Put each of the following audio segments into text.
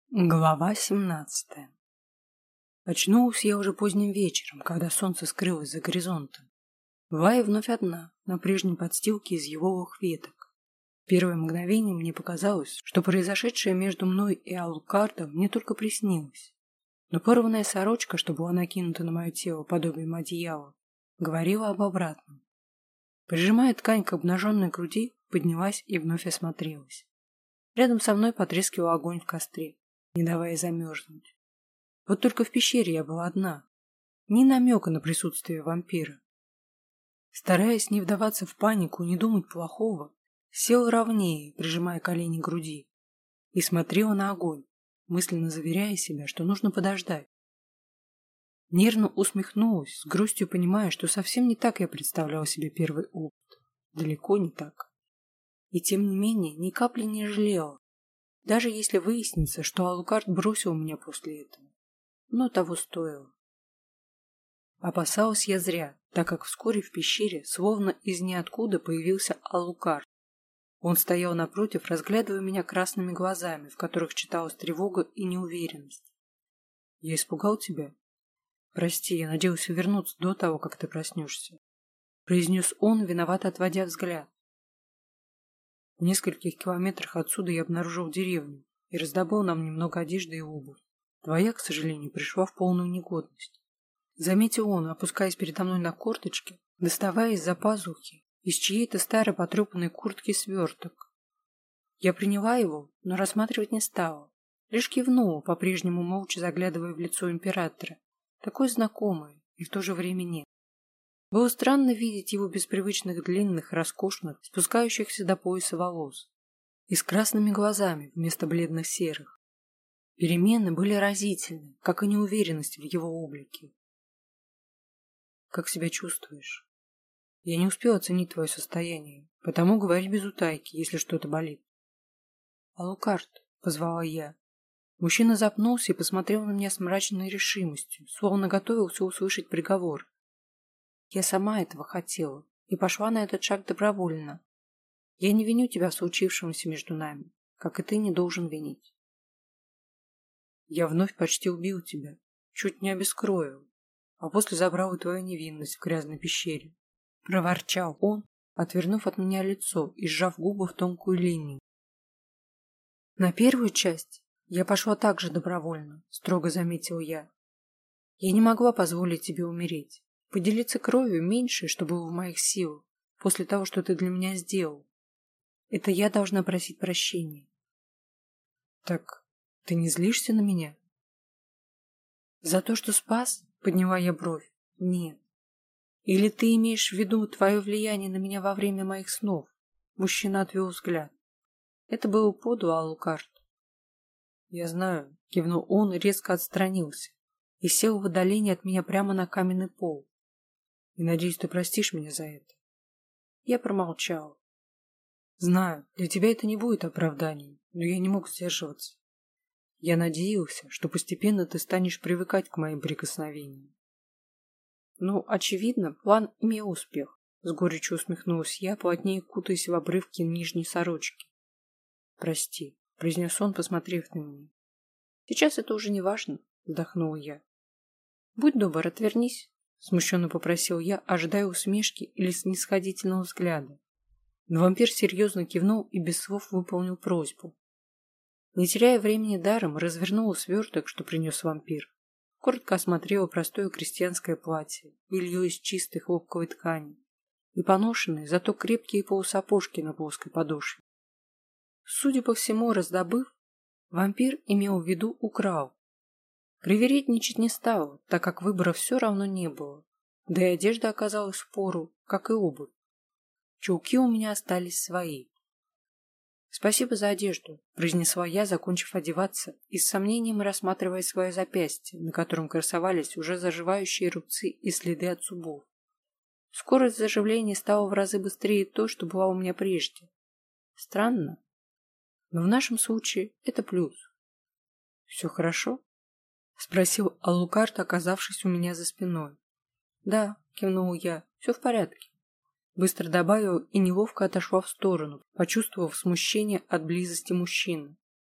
Глава 17. Очнулась я уже поздним вечером, когда солнце скрылось за горизонтом. Вая вновь одна, на прежней подстилке из еловых веток. В первое мгновение мне показалось, что произошедшее между мной и Алукардом мне только приснилось. Но порванная сорочка, что была накинута на мое тело подобием одеяла, говорила об обратном. Прижимая ткань к обнаженной груди, поднялась и вновь осмотрелась. Рядом со мной потрескивал огонь в костре, не давая замерзнуть. Вот только в пещере я была одна, ни намека на присутствие вампира. Стараясь не вдаваться в панику и не думать плохого, села ровнее, прижимая колени к груди, и смотрела на огонь, мысленно заверяя себя, что нужно подождать. Нервно усмехнулась, с грустью понимая, что совсем не так я представляла себе первый опыт. Далеко не так. И тем не менее, ни капли не жалела, даже если выяснится, что Алукард бросил меня после этого. Но того стоило. Опасалась я зря, так как вскоре в пещере, словно из ниоткуда, появился Алукард. Он стоял напротив, разглядывая меня красными глазами, в которых читалась тревога и неуверенность. «Я испугал тебя? Прости, я надеялся вернуться до того, как ты проснешься», — произнес он, виновато отводя взгляд. В нескольких километрах отсюда я обнаружил деревню и раздобыл нам немного одежды и обувь. Твоя, к сожалению, пришла в полную негодность. Заметил он, опускаясь передо мной на корточки, доставая из-за пазухи из чьей-то старой потрепанной куртки сверток. Я приняла его, но рассматривать не стала. Лишь кивнула, по-прежнему молча заглядывая в лицо императора. Такое знакомое и в то же время нет. Было странно видеть его без привычных длинных, роскошных, спускающихся до пояса волос и с красными глазами вместо бледных серых. Перемены были разительны, как и неуверенность в его облике. «Как себя чувствуешь? Я не успел оценить твое состояние, потому говори без утайки, если что-то болит». «Алукард», — позвала я. Мужчина запнулся и посмотрел на меня с мрачной решимостью, словно готовился услышать приговор. Я сама этого хотела и пошла на этот шаг добровольно. Я не виню тебя в случившемся между нами, как и ты не должен винить. Я вновь почти убил тебя, чуть не обескровил, а после забрал и твою невинность в грязной пещере. Проворчал он, отвернув от меня лицо и сжав губы в тонкую линию. На первую часть я пошла также добровольно, строго заметил я. Я не могла позволить тебе умереть. Поделиться кровью меньше, что было в моих силах, после того, что ты для меня сделал. Это я должна просить прощения. Так ты не злишься на меня? За то, что спас, подняла я бровь. Нет. Или ты имеешь в виду твое влияние на меня во время моих снов? Мужчина отвел взгляд. Это было подло, Алукард. Я знаю, кивнул он и резко отстранился и сел в отдалении от меня прямо на каменный пол. И надеюсь, ты простишь меня за это. Я промолчал. Знаю, для тебя это не будет оправданием, но я не мог сдерживаться. Я надеялся, что постепенно ты станешь привыкать к моим прикосновениям. Ну, очевидно, план имел успех. С горечью усмехнулась я, плотнее кутаясь в обрывки нижней сорочки. Прости, произнес он, посмотрев на меня. Сейчас это уже не важно, вздохнула я. Будь добр, отвернись. Смущенно попросил я, ожидая усмешки или снисходительного взгляда. Но вампир серьезно кивнул и без слов выполнил просьбу. Не теряя времени даром, развернула сверток, что принес вампир. Коротко осмотрела простое крестьянское платье, белье из чистой хлопковой ткани и поношенные, зато крепкие полусапожки на плоской подошве. Судя по всему, раздобыв, вампир имел в виду украл. Привередничать не стала, так как выбора все равно не было. Да и одежда оказалась впору, как и обувь. Чулки у меня остались свои. «Спасибо за одежду», — произнесла я, закончив одеваться и с сомнением рассматривая свое запястье, на котором красовались уже заживающие рубцы и следы от зубов. Скорость заживления стала в разы быстрее той, что была у меня прежде. Странно, но в нашем случае это плюс. «Все хорошо?» — спросил Алукард, оказавшись у меня за спиной. «Да», — кивнул я, — «все в порядке». Быстро добавил и неловко отошла в сторону, почувствовав смущение от близости мужчины.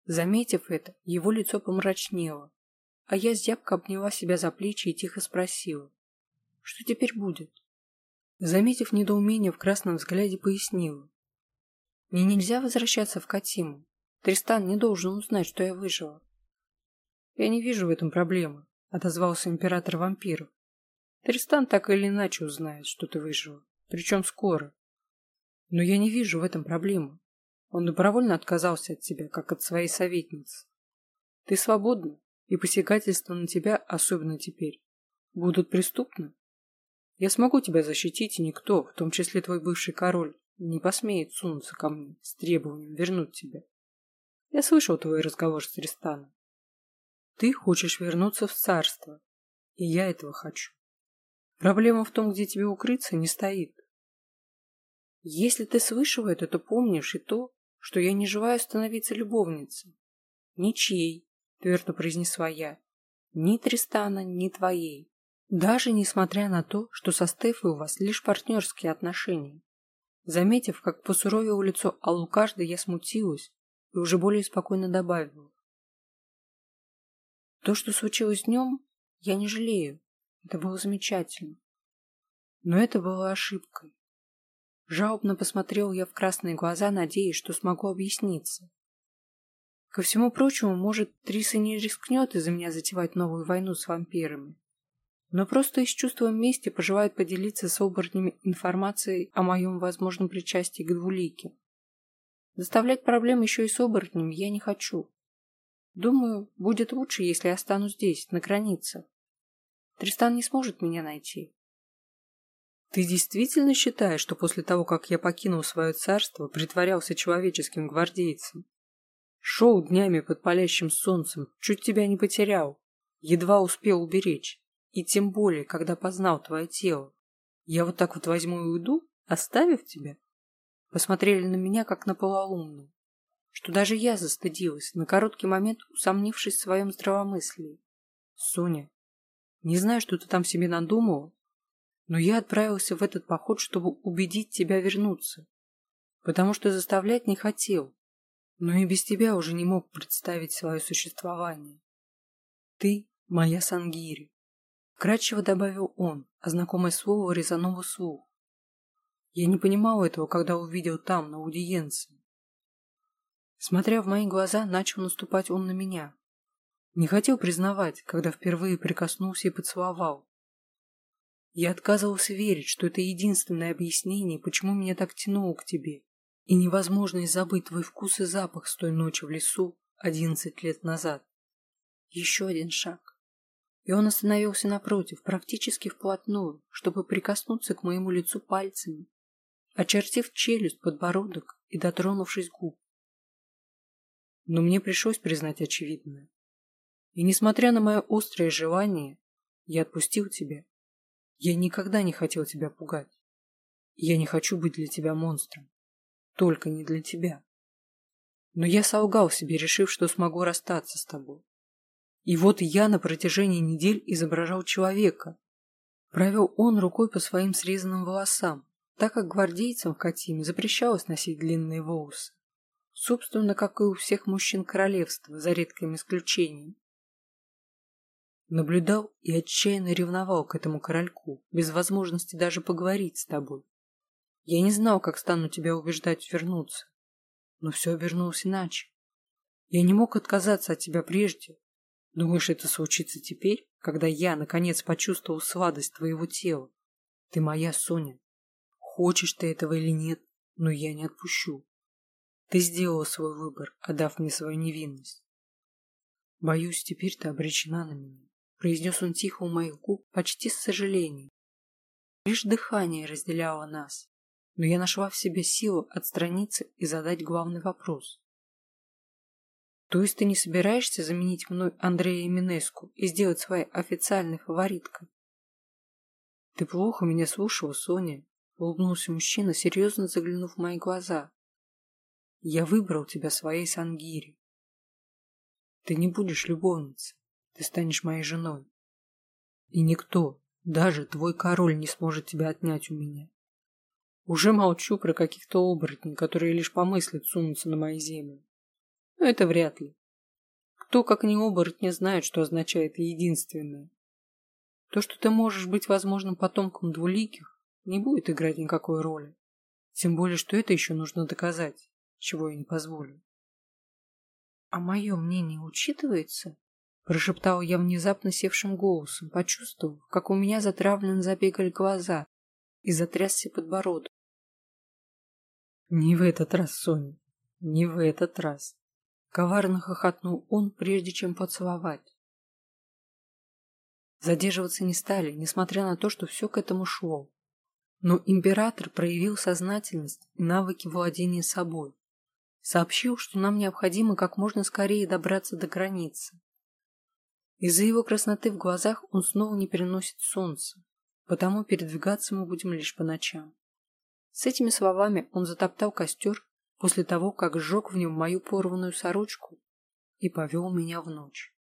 Заметив это, его лицо помрачнело, а я зябко обняла себя за плечи и тихо спросила: «Что теперь будет?» Заметив недоумение в красном взгляде, пояснила: «Мне нельзя возвращаться в Катиму. Тристан не должен узнать, что я выжила». «Я не вижу в этом проблемы», — отозвался император вампиров. «Тристан так или иначе узнает, что ты выжила, причем скоро. Но я не вижу в этом проблемы. Он добровольно отказался от тебя, как от своей советницы. Ты свободна, и посягательства на тебя, особенно теперь, будут преступны. Я смогу тебя защитить, и никто, в том числе твой бывший король, не посмеет сунуться ко мне с требованием вернуть тебя. Я слышал твой разговор с Тристаном. Ты хочешь вернуться в царство, и я этого хочу. Проблема в том, где тебе укрыться, не стоит. Если ты слышал это, то помнишь и то, что я не желаю становиться любовницей. Ничьей, твердо произнесла я, ни Тристана, ни твоей. Даже несмотря на то, что со Стефой у вас лишь партнерские отношения. Заметив, как посуровило лицо Алукарда, я смутилась и уже более спокойно добавила: то, что случилось днем, я не жалею. Это было замечательно. Но это было ошибкой. Жалобно посмотрел я в красные глаза, надеясь, что смогу объясниться. Ко всему прочему, может, Триса не рискнет из-за меня затевать новую войну с вампирами, но просто из чувства мести пожелает поделиться с оборотнями информацией о моем возможном причастии к двулике. Доставлять проблем еще и с оборотнями я не хочу. Думаю, будет лучше, если я останусь здесь, на границе. Тристан не сможет меня найти. Ты действительно считаешь, что после того, как я покинул свое царство, притворялся человеческим гвардейцем? Шел днями под палящим солнцем, чуть тебя не потерял, едва успел уберечь. И тем более, когда познал твое тело. Я вот так вот возьму и уйду, оставив тебя? Посмотрели на меня, как на полоумную, что даже я застыдилась, на короткий момент усомнившись в своем здравомыслии. Соня, не знаю, что ты там себе надумала, но я отправился в этот поход, чтобы убедить тебя вернуться, потому что заставлять не хотел, но и без тебя уже не мог представить свое существование. Ты моя Сангири. Вкратчиво добавил он, а знакомое слово резануло слух. Я не понимал этого, когда увидел там, на аудиенции. Смотря в мои глаза, начал наступать он на меня. Не хотел признавать, когда впервые прикоснулся и поцеловал. Я отказывался верить, что это единственное объяснение, почему меня так тянуло к тебе, и невозможность забыть твой вкус и запах с той ночи в лесу 11 лет назад. Еще один шаг. И он остановился напротив, практически вплотную, чтобы прикоснуться к моему лицу пальцами, очертив челюсть, подбородок и дотронувшись губ. Но мне пришлось признать очевидное. И несмотря на мое острое желание, я отпустил тебя. Я никогда не хотел тебя пугать. Я не хочу быть для тебя монстром. Только не для тебя. Но я солгал себе, решив, что смогу расстаться с тобой. И вот я на протяжении недель изображал человека. Провел он рукой по своим срезанным волосам, так как гвардейцам в Катиме запрещалось носить длинные волосы. Собственно, как и у всех мужчин королевства, за редким исключением. Наблюдал и отчаянно ревновал к этому корольку, без возможности даже поговорить с тобой. Я не знал, как стану тебя убеждать вернуться, но все обернулось иначе. Я не мог отказаться от тебя прежде. Думаешь, это случится теперь, когда я, наконец, почувствовал сладость твоего тела? Ты моя, Соня. Хочешь ты этого или нет, но я не отпущу. Ты сделала свой выбор, отдав мне свою невинность. Боюсь, теперь ты обречена на меня, произнес он тихо у моих губ, почти с сожалением. Лишь дыхание разделяло нас, но я нашла в себе силу отстраниться и задать главный вопрос. То есть ты не собираешься заменить мной Андрея Минеску и сделать своей официальной фавориткой? Ты плохо меня слушала, Соня, улыбнулся мужчина, серьезно заглянув в мои глаза. Я выбрал тебя своей Сангири. Ты не будешь любовницей, ты станешь моей женой. И никто, даже твой король, не сможет тебя отнять у меня. Уже молчу про каких-то оборотней, которые лишь помыслят сунуться на мои земли. Но это вряд ли. Кто, как не оборотни, знает, что означает единственное. То, что ты можешь быть возможным потомком двуликих, не будет играть никакой роли. Тем более, что это еще нужно доказать, чего я не позволю. «А мое мнение учитывается?» – прошептала я внезапно севшим голосом, почувствовав, как у меня затравленно забегали глаза и затрясся подбородок. «Не в этот раз, Соня, не в этот раз!» – коварно хохотнул он, прежде чем поцеловать. Задерживаться не стали, несмотря на то, что все к этому шло. Но император проявил сознательность и навыки владения собой. Сообщил, что нам необходимо как можно скорее добраться до границы. Из-за его красноты в глазах он снова не переносит солнце, потому передвигаться мы будем лишь по ночам. С этими словами он затоптал костер после того, как сжег в нем мою порванную сорочку и повел меня в ночь.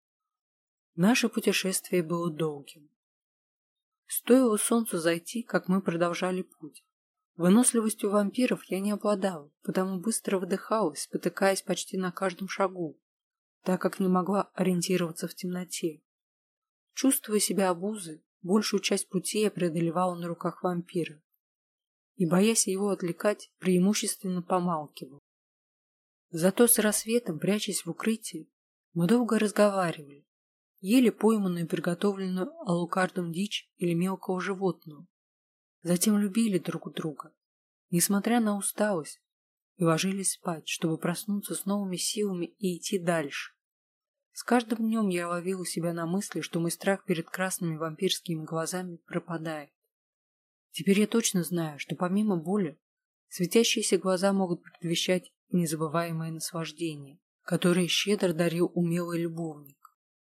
Наше путешествие было долгим. Стоило солнцу зайти, как мы продолжали путь. Выносливостью вампиров я не обладала, потому быстро выдыхалась, спотыкаясь почти на каждом шагу, так как не могла ориентироваться в темноте. Чувствуя себя обузой, большую часть пути я преодолевала на руках вампира и, боясь его отвлекать, преимущественно помалкивала. Зато с рассветом, прячась в укрытии, мы долго разговаривали, ели пойманную и приготовленную Алукардом дичь или мелкого животного. Затем любили друг друга, несмотря на усталость, и ложились спать, чтобы проснуться с новыми силами и идти дальше. С каждым днем я ловила себя на мысли, что мой страх перед красными вампирскими глазами пропадает. Теперь я точно знаю, что помимо боли, светящиеся глаза могут предвещать незабываемое наслаждение, которое щедро дарил умелый любовник.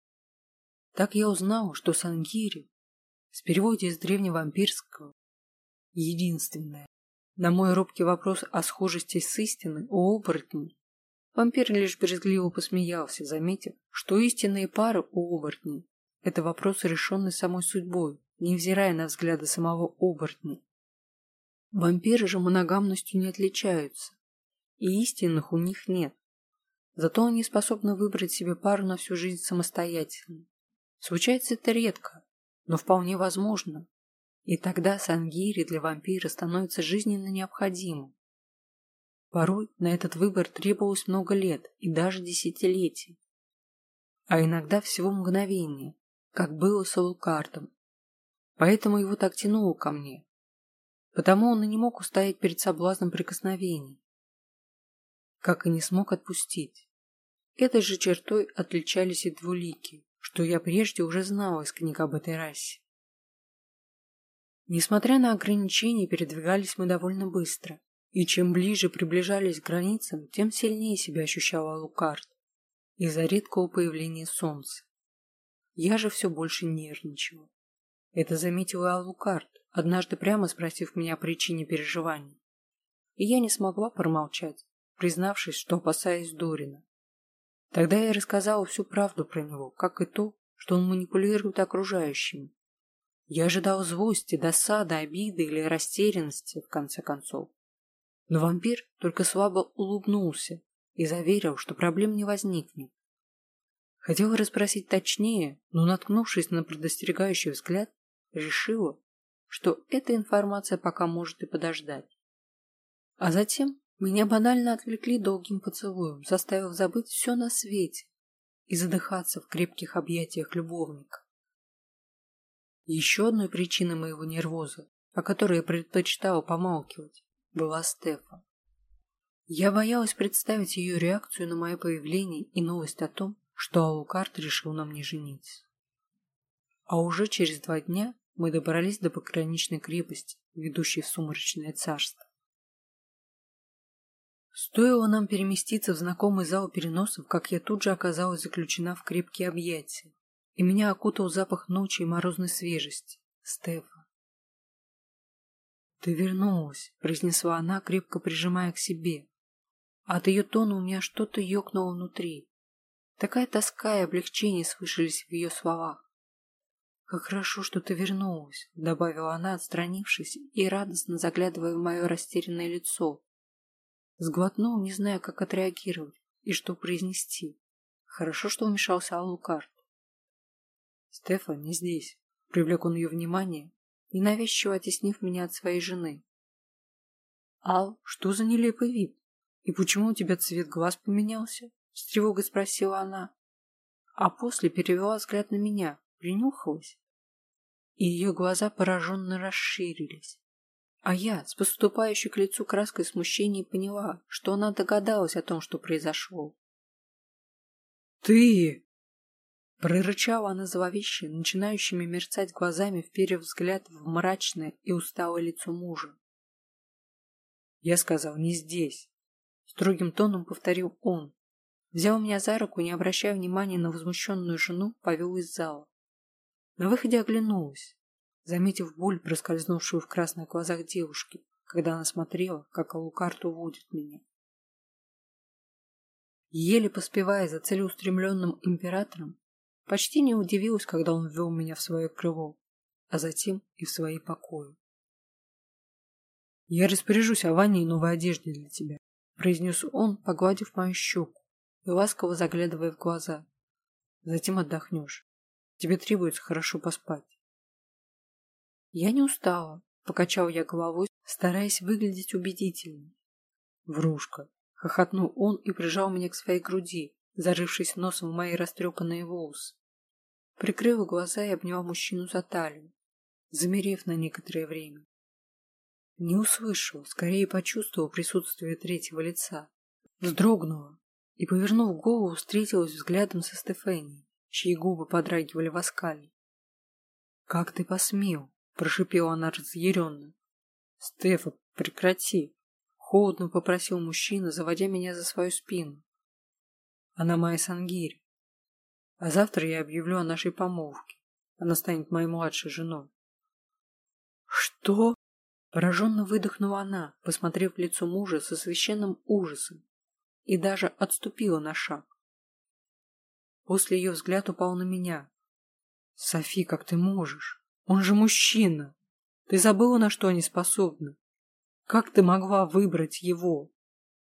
Так я узнала, что Сангири, с переводе из древневампирского, единственное. На мой робкий вопрос о схожести с истиной у оборотней вампир лишь брезгливо посмеялся, заметив, что истинные пары у оборотней – это вопрос, решенный самой судьбой, невзирая на взгляды самого оборотня. Вампиры же моногамностью не отличаются, и истинных у них нет. Зато они способны выбрать себе пару на всю жизнь самостоятельно. Случается это редко, но вполне возможно. И тогда сангири для вампира становится жизненно необходимым. Порой на этот выбор требовалось много лет и даже десятилетий. А иногда всего мгновение, как было с Алукардом. Поэтому его так тянуло ко мне. Потому он и не мог устоять перед соблазном прикосновений. Как и не смог отпустить. Этой же чертой отличались и двуликие, что я прежде уже знала из книг об этой расе. Несмотря на ограничения, передвигались мы довольно быстро, и чем ближе приближались к границам, тем сильнее себя ощущала Алукард из-за редкого появления солнца. Я же все больше нервничала. Это заметила Алукард, однажды прямо спросив меня о причине переживаний. И я не смогла промолчать, признавшись, что опасаюсь Дорина. Тогда я рассказала всю правду про него, как и то, что он манипулирует окружающими. Я ожидал злости, досады, обиды или растерянности, в конце концов. Но вампир только слабо улыбнулся и заверил, что проблем не возникнет. Хотела расспросить точнее, но, наткнувшись на предостерегающий взгляд, решила, что эта информация пока может и подождать. А затем меня банально отвлекли долгим поцелуем, заставив забыть все на свете и задыхаться в крепких объятиях любовника. Еще одной причиной моего нервоза, о которой я предпочитала помалкивать, была Стефа. Я боялась представить ее реакцию на мое появление и новость о том, что Алукард решил на мне жениться. А уже через 2 дня мы добрались до пограничной крепости, ведущей в Сумрачное царство. Стоило нам переместиться в знакомый зал переносов, как я тут же оказалась заключена в крепкие объятия, и меня окутал запах ночи и морозной свежести. Стефа. «Ты вернулась», — произнесла она, крепко прижимая к себе. От ее тона у меня что-то ёкнуло внутри. Такая тоска и облегчение слышались в ее словах. «Как хорошо, что ты вернулась», — добавила она, отстранившись и радостно заглядывая в мое растерянное лицо. Сглотнул, не зная, как отреагировать, и что произнести. Хорошо, что вмешался Алукард. «Стефа не здесь», — привлек он ее внимание, ненавязчиво оттеснив меня от своей жены. «Ал, что за нелепый вид? И почему у тебя цвет глаз поменялся?» — с тревогой спросила она. А после перевела взгляд на меня, принюхалась, и ее глаза пораженно расширились. А я, с поступающей к лицу краской смущения, поняла, что она догадалась о том, что произошло. «Ты!» — прорычала она зловеще, начинающими мерцать глазами, вперев взгляд в мрачное и усталое лицо мужа. «Я сказал, не здесь», — строгим тоном повторил он. Взял меня за руку, не обращая внимания на возмущенную жену, повел из зала. На выходе оглянулась, заметив боль, проскользнувшую в красных глазах девушки, когда она смотрела, как Алукард уводит меня. Еле поспевая за целеустремленным императором, почти не удивилась, когда он ввел меня в свое крыло, а затем и в свои покои. «Я распоряжусь о ванне и новой одежде для тебя», — произнес он, погладив мою щеку и ласково заглядывая в глаза. «Затем отдохнешь. Тебе требуется хорошо поспать». «Я не устала», — покачал я головой, стараясь выглядеть убедительно. «Врушка», — хохотнул он и прижал меня к своей груди, зарывшись носом в мои растрепанные волосы. Прикрыла глаза и обняла мужчину за талию, замерев на некоторое время. Не услышала, скорее почувствовала присутствие третьего лица. Вздрогнула и, повернув голову, встретилась взглядом со Стефанией, чьи губы подрагивали в оскале. «Как ты посмел?» — прошипела она разъяренно. «Стефа, прекрати!» — холодно попросил мужчина, заводя меня за свою спину. «Она моя Сангирь. А завтра я объявлю о нашей помолвке. Она станет моей младшей женой». «Что?» — пораженно выдохнула она, посмотрев в лицо мужа со священным ужасом, и даже отступила на шаг. После ее взгляд упал на меня. «Софи, как ты можешь? Он же мужчина! Ты забыла, на что они способны? Как ты могла выбрать его?»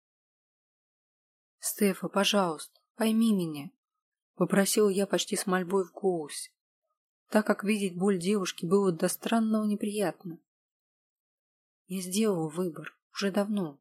«Стефа, пожалуйста, пойми меня», — попросила я почти с мольбой в голосе, так как видеть боль девушки было до странного неприятно. Я сделала выбор уже давно.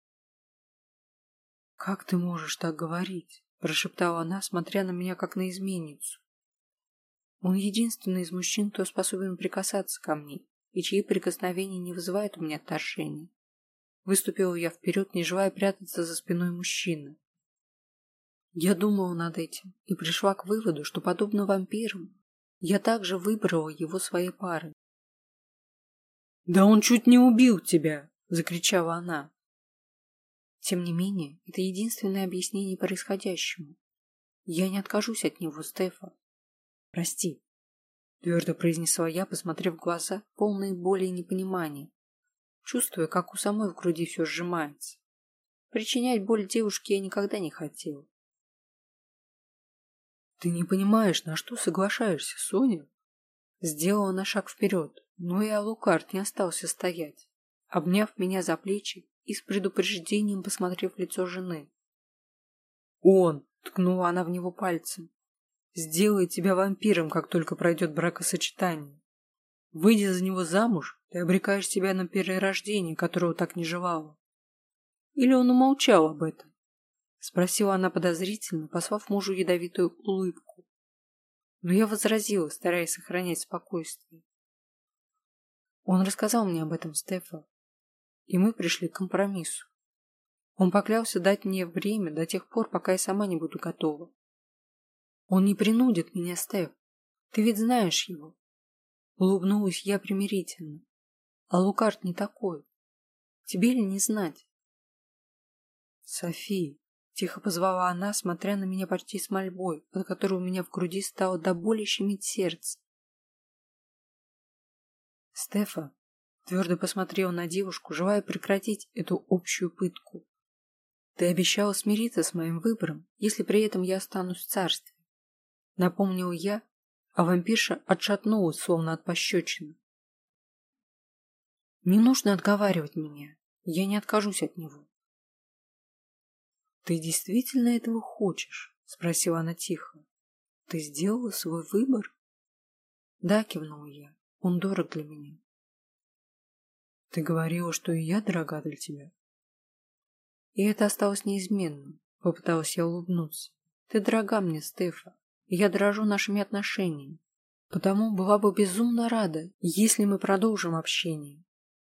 «Как ты можешь так говорить?» — прошептала она, смотря на меня как на изменницу. «Он единственный из мужчин, кто способен прикасаться ко мне, и чьи прикосновения не вызывают у меня отторжения». Выступила я вперед, не желая прятаться за спиной мужчины. Я думала над этим и пришла к выводу, что, подобно вампирам, я также выбрала его своей парой. «Да он чуть не убил тебя!» — закричала она. Тем не менее, это единственное объяснение происходящему. Я не откажусь от него, Стефа. «Прости», — твердо произнесла я, посмотрев в глаза, полные боли и непонимания, чувствуя, как у самой в груди все сжимается. Причинять боль девушке я никогда не хотела. «Ты не понимаешь, на что соглашаешься, Соня?» Сделала на шаг вперед, но и Алукард не остался стоять, обняв меня за плечи и с предупреждением посмотрев в лицо жены. «Он!» — ткнула она в него пальцем. «Сделает тебя вампиром, как только пройдет бракосочетание. Выйдя за него замуж, ты обрекаешь себя на перерождение, которого так не желала». «Или он умолчал об этом?» — спросила она подозрительно, послав мужу ядовитую улыбку. Но я возразила, стараясь сохранять спокойствие. Он рассказал мне об этом, Стефа, и мы пришли к компромиссу. Он поклялся дать мне время до тех пор, пока я сама не буду готова. Он не принудит меня, Стеф, ты ведь знаешь его. Улыбнулась я примирительно. А Лукард не такой. Тебе ли не знать? Софи, тихо позвала она, смотря на меня почти с мольбой, от которой у меня в груди стало до боли щемить сердце. Стефа твердо посмотрел на девушку, желая прекратить эту общую пытку. Ты обещала смириться с моим выбором, если при этом я останусь в царстве. Напомнил я, а вампирша отшатнулась, словно от пощечины. Не нужно отговаривать меня, я не откажусь от него. «Ты действительно этого хочешь?» — спросила она тихо. «Ты сделала свой выбор?» «Да», — кивнула я. «Он дорог для меня». «Ты говорила, что и я дорога для тебя». И это осталось неизменным. Попыталась я улыбнуться. «Ты дорога мне, Стефа, и я дорожу нашими отношениями. Потому была бы безумно рада, если мы продолжим общение».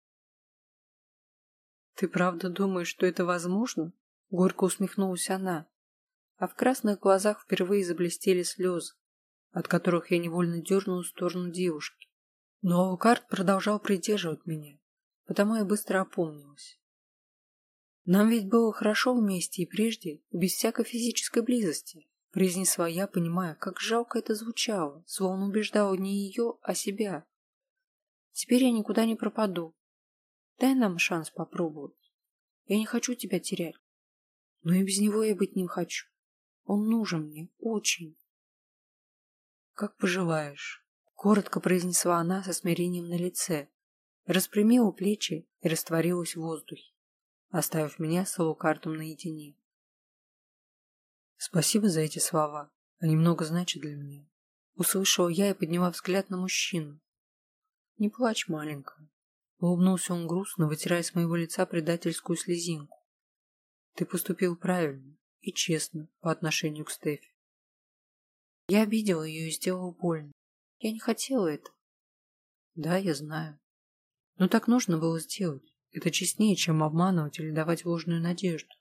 «Ты правда думаешь, что это возможно?» — горько усмехнулась она, а в красных глазах впервые заблестели слезы, от которых я невольно дернула в сторону девушки. Но Алукард продолжал придерживать меня, потому я быстро опомнилась. «Нам ведь было хорошо вместе и прежде, без всякой физической близости», — произнесла я, понимая, как жалко это звучало, словно убеждала не ее, а себя. «Теперь я никуда не пропаду. Дай нам шанс попробовать. Я не хочу тебя терять. Но и без него я быть не хочу. Он нужен мне, очень». «Как пожелаешь», — коротко произнесла она со смирением на лице, распрямила плечи и растворилась в воздухе, оставив меня с Алукардом наедине. «Спасибо за эти слова. Они много значат для меня», — услышала я и подняла взгляд на мужчину. «Не плачь, маленькая», — улыбнулся он грустно, вытирая с моего лица предательскую слезинку. «Ты поступил правильно и честно по отношению к Стефи. Я обидела ее и сделала больно. Я не хотела этого». «Да, я знаю. Но так нужно было сделать. Это честнее, чем обманывать или давать ложную надежду.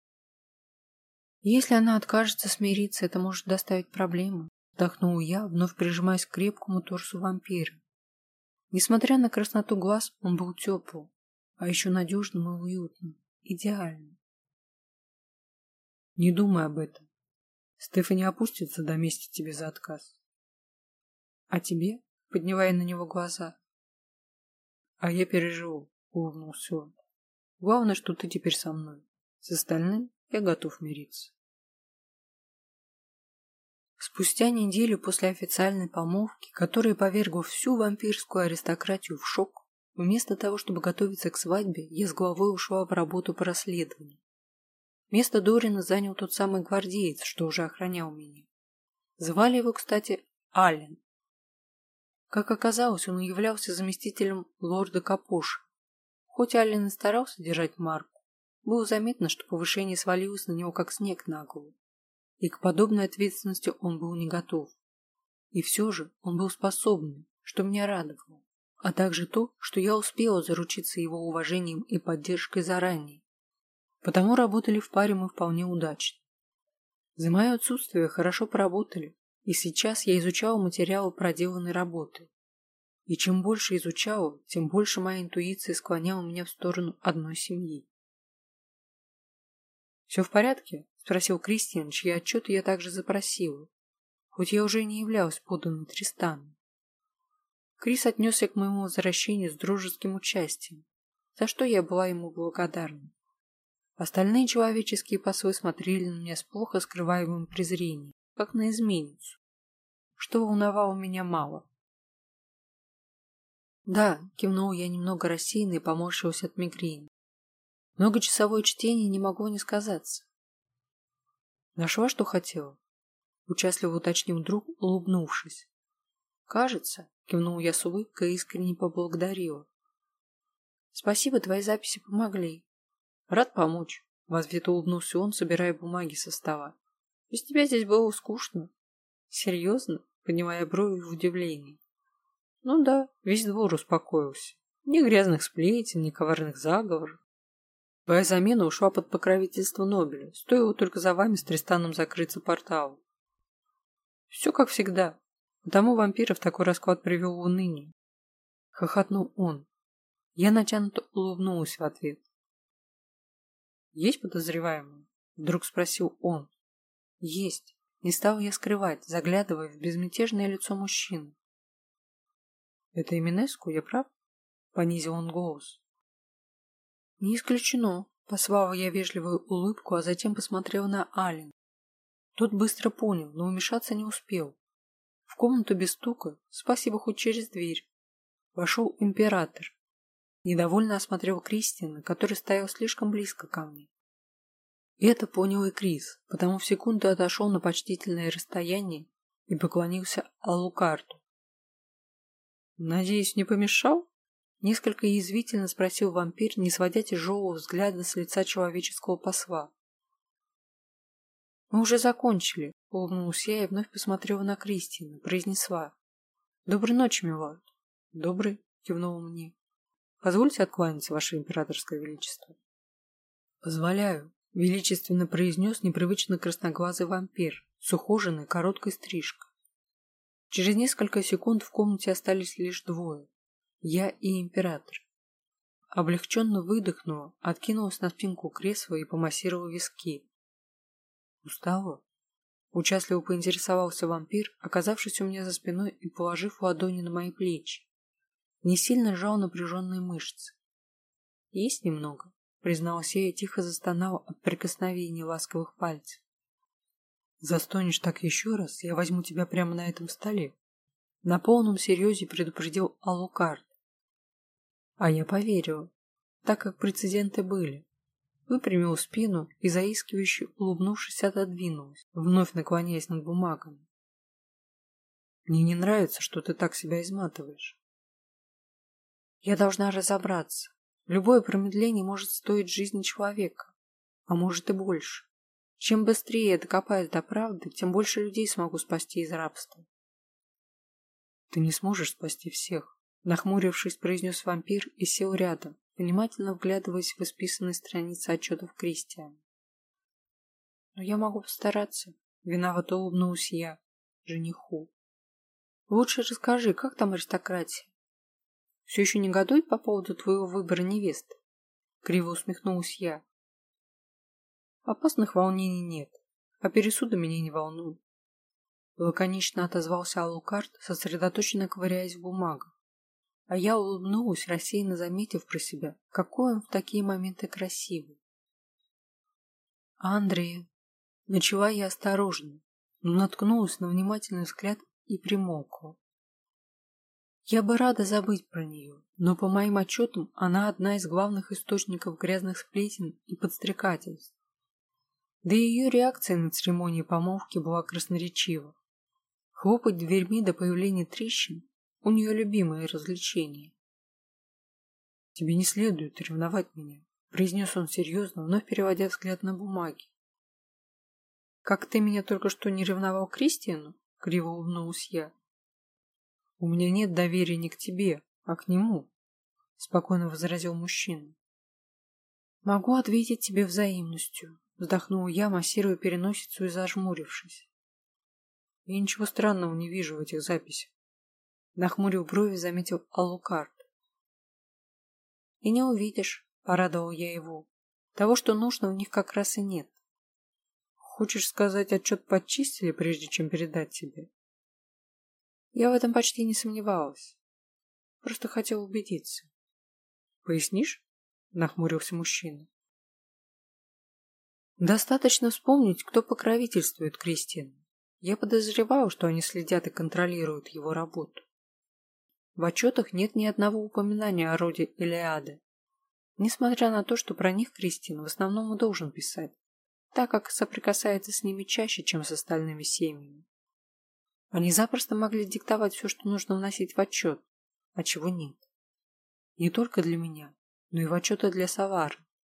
Если она откажется смириться, это может доставить проблемы», — вздохнула я, вновь прижимаясь к крепкому торсу вампира. Несмотря на красноту глаз, он был теплым, а еще надежным и уютным. Идеальным. «Не думай об этом. Стефани опустится до мести тебе за отказ». «А тебе?» — подняла я на него глаза. «А я переживу», — улыбнулся он. «Главное, что ты теперь со мной. С остальным я готов мириться». Спустя неделю после официальной помолвки, которая повергла всю вампирскую аристократию в шок, вместо того, чтобы готовиться к свадьбе, я с головой ушла в работу по расследованию. Место Дорина занял тот самый гвардеец, что уже охранял меня. Звали его, кстати, Аллен. Как оказалось, он являлся заместителем лорда Капоша. Хоть Аллен и старался держать марку, было заметно, что повышение свалилось на него как снег на голову. И к подобной ответственности он был не готов. И все же он был способным, что меня радовало. А также то, что я успела заручиться его уважением и поддержкой заранее. Потому работали в паре мы вполне удачно. За мое отсутствие хорошо поработали, и сейчас я изучала материалы проделанной работы. И чем больше изучала, тем больше моя интуиция склоняла меня в сторону одной семьи. «Все в порядке?» — спросил Кристиан, чьи отчеты я также запросила, хоть я уже не являлась подданной Тристану. Крис отнесся к моему возвращению с дружеским участием, за что я была ему благодарна. Остальные человеческие послы смотрели на меня с плохо скрываемым презрением, как на изменницу, что волновало меня мало. «Да», — кивнула я немного рассеянно и поморщилась от мигрени. Многочасовое чтение не могло не сказаться. «Нашла, что хотела?» — участливо уточнил друг, улыбнувшись. «Кажется», — кивнул я с улыбкой и искренне поблагодарила. «Спасибо, твои записи помогли». «Рад помочь», — в ответ улыбнулся он, собирая бумаги со стола. «Без тебя здесь было скучно». «Серьезно?» — поднимая брови в удивлении. «Ну да, весь двор успокоился. Ни грязных сплетен, ни коварных заговоров. Твоя замена ушла под покровительство Нобеля. Стоило только за вами с Тристаном закрыться порталу. Все как всегда. Потому вампиров такой расклад привел в уныние». Хохотнул он. Я натянуто улыбнулась в ответ. «Есть подозреваемые?» — вдруг спросил он. «Есть». Не стал я скрывать, заглядывая в безмятежное лицо мужчины. «Это Эминеску, я прав?» — понизил он голос. «Не исключено», — послала я вежливую улыбку, а затем посмотрела на Аллен. Тот быстро понял, но вмешаться не успел. В комнату без стука, спасибо хоть через дверь, вошел император. Недовольно осмотрел Кристиана, который стоял слишком близко ко мне. Это понял и Крис, потому в секунду отошел на почтительное расстояние и поклонился Алукарту. «Надеюсь, не помешал?» — несколько язвительно спросил вампир, не сводя тяжелого взгляда с лица человеческого посла. «Мы уже закончили», — улыбнулся я и вновь посмотрела на Кристину, произнесла. «Доброй ночи, милорд». «Добрый», — кивнул мне. «Позвольте откланяться, ваше императорское величество». «Позволяю», — величественно произнес непривычно красноглазый вампир с ухоженной короткой стрижкой. Через несколько секунд в комнате остались лишь двое — я и император. Облегченно выдохнула, откинулась на спинку кресла и помассировала виски. «Устала?» — участливо поинтересовался вампир, оказавшись у меня за спиной и положив ладони на мои плечи. Не сильно сжал напряженные мышцы. «Есть немного», — призналась я и тихо застонала от прикосновения ласковых пальцев. «Застонешь так еще раз, я возьму тебя прямо на этом столе», — на полном серьезе предупредил Алукард. А я поверила, так как прецеденты были. Выпрямил спину и, заискивающе улыбнувшись, отодвинулась, вновь наклоняясь над бумагами. «Мне не нравится, что ты так себя изматываешь». «Я должна разобраться. Любое промедление может стоить жизни человека, а может и больше. Чем быстрее я докопаюсь до правды, тем больше людей смогу спасти из рабства». «Ты не сможешь спасти всех», — нахмурившись, произнес вампир и сел рядом, внимательно вглядываясь в исписанные страницы отчетов Кристиана. «Но я могу постараться», — виновато улыбнулась я жениху. «Лучше расскажи, как там аристократия? Все еще негодует по поводу твоего выбора невесты?» Криво усмехнулась я. «Опасных волнений нет, а пересуды меня не волнуют». Лаконично отозвался Алукард, сосредоточенно ковыряясь в бумагах. А я улыбнулась, рассеянно заметив про себя, какой он в такие моменты красивый. «Андрея!» Начала я осторожно, но наткнулась на внимательный взгляд и примолкла. Я бы рада забыть про нее, но по моим отчетам она одна из главных источников грязных сплетен и подстрекательств. Да и ее реакция на церемонии помолвки была красноречива. Хлопать дверьми до появления трещин — у нее любимое развлечение. «Тебе не следует ревновать меня», — произнес он серьезно, вновь переводя взгляд на бумаги. «Как ты меня только что не ревновал к Кристиану?» — криво улыбнулась я. «У меня нет доверия не к тебе, а к нему», — спокойно возразил мужчина. «Могу ответить тебе взаимностью», — вздохнула я, массируя переносицу и зажмурившись. «Я ничего странного не вижу в этих записях», — нахмурив брови, заметил Алукард. «И не увидишь», — порадовал я его. «Того, что нужно, в них как раз и нет». «Хочешь сказать, отчет подчистили, прежде чем передать тебе?» Я в этом почти не сомневалась. Просто хотел убедиться. «Пояснишь?» — нахмурился мужчина. «Достаточно вспомнить, кто покровительствует Кристиану. Я подозреваю, что они следят и контролируют его работу. В отчетах нет ни одного упоминания о роде Илиады, несмотря на то, что про них Кристиан в основном и должен писать, так как соприкасается с ними чаще, чем с остальными семьями. Они запросто могли диктовать все, что нужно вносить в отчет, а чего нет. Не только для меня, но и в отчеты для Савары.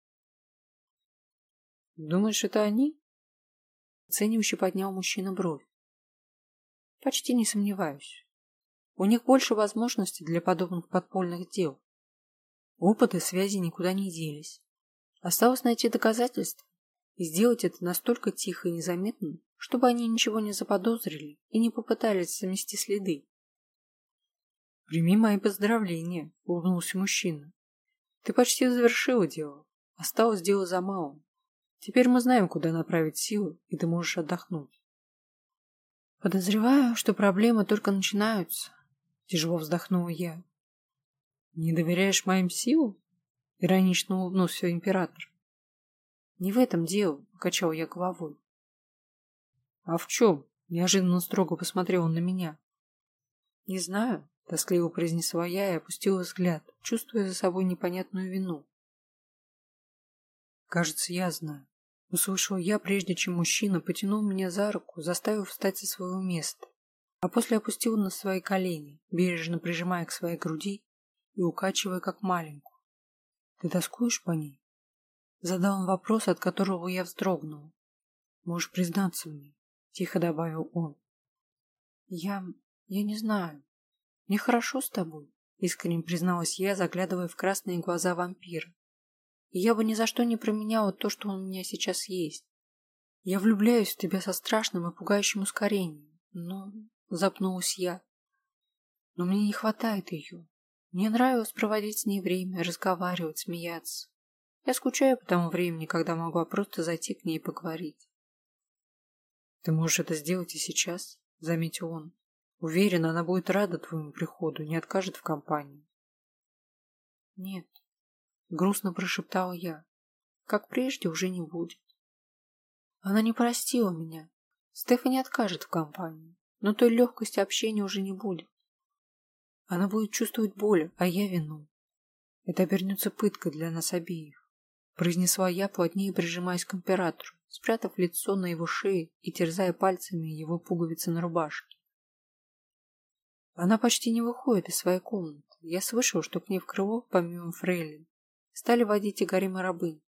«Думаешь, это они?» Оценивающе поднял мужчина бровь. «Почти не сомневаюсь. У них больше возможностей для подобных подпольных дел. Опыт и связи никуда не делись. Осталось найти доказательства и сделать это настолько тихо и незаметно, чтобы они ничего не заподозрили и не попытались замести следы». «Прими мои поздравления», — улыбнулся мужчина. «Ты почти завершила дело. Осталось дело за малым. Теперь мы знаем, куда направить силы, и ты можешь отдохнуть». «Подозреваю, что проблемы только начинаются», — тяжело вздохнула я. «Не доверяешь моим силам?» — иронично улыбнулся император. «Не в этом дело», — покачал я головой. «А в чем?» — неожиданно строго посмотрел он на меня. «Не знаю», — тоскливо произнесла я и опустила взгляд, чувствуя за собой непонятную вину. «Кажется, я знаю», — Услышал я, прежде чем мужчина потянул меня за руку, заставив встать со своего места, а после опустил на свои колени, бережно прижимая к своей груди и укачивая как маленькую. «Ты тоскуешь по ней?» Задал он вопрос, от которого я вздрогнула. «Можешь признаться мне», — тихо добавил он. Я не знаю. Мне хорошо с тобой», — искренне призналась я, заглядывая в красные глаза вампира. «И я бы ни за что не променяла то, что у меня сейчас есть. Я влюбляюсь в тебя со страшным и пугающим ускорением, но...» — запнулась я. «Но мне не хватает ее. Мне нравилось проводить с ней время, разговаривать, смеяться. Я скучаю по тому времени, когда могла просто зайти к ней и поговорить». «Ты можешь это сделать и сейчас», — заметил он. «Уверена, она будет рада твоему приходу, не откажет в компании». «Нет», — грустно прошептала я, — «как прежде уже не будет. Она не простила меня. Стефа не откажет в компании, но той легкости общения уже не будет. Она будет чувствовать боль, а я вину. Это обернется пыткой для нас обеих», — произнесла я, плотнее прижимаясь к императору, спрятав лицо на его шее и терзая пальцами его пуговицы на рубашке. Она почти не выходит из своей комнаты. Я слышал, что к ней в крыло, помимо фрейлин, стали водить и гарем-рабынь.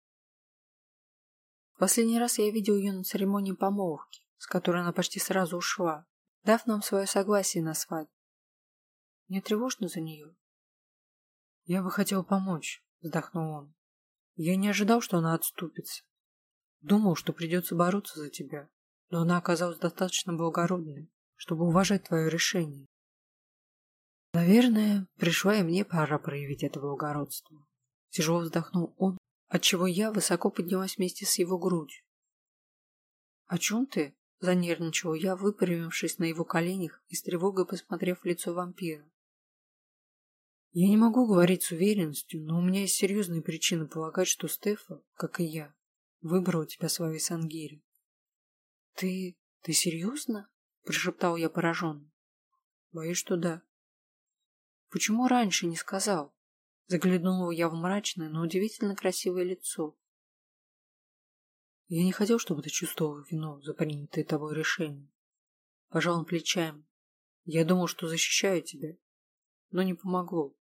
Последний раз я видел ее на церемонии помолвки, с которой она почти сразу ушла, дав нам свое согласие на свадьбу. Мне тревожно за нее. «Я бы хотел помочь», — вздохнул он. «Я не ожидал, что она отступится. Думал, что придется бороться за тебя, но она оказалась достаточно благородной, чтобы уважать твое решение. Наверное, пришла и мне пора проявить это благородство». Тяжело вздохнул он, отчего я высоко поднялась вместе с его грудью. «О чем ты?» — занервничала я, выпрямившись на его коленях и с тревогой посмотрев в лицо вампира. «Я не могу говорить с уверенностью, но у меня есть серьезные причины полагать, что Стефа, как и я, выбрала тебя своей Сангире». «Ты серьезно?» — прошептал я пораженно. «Боюсь, что да». «Почему раньше не сказал?» Заглянула я в мрачное, но удивительно красивое лицо. «Я не хотел, чтобы ты чувствовал вину за принятое тобой решение». Пожал он плечами. «Я думал, что защищаю тебя, но не помогло».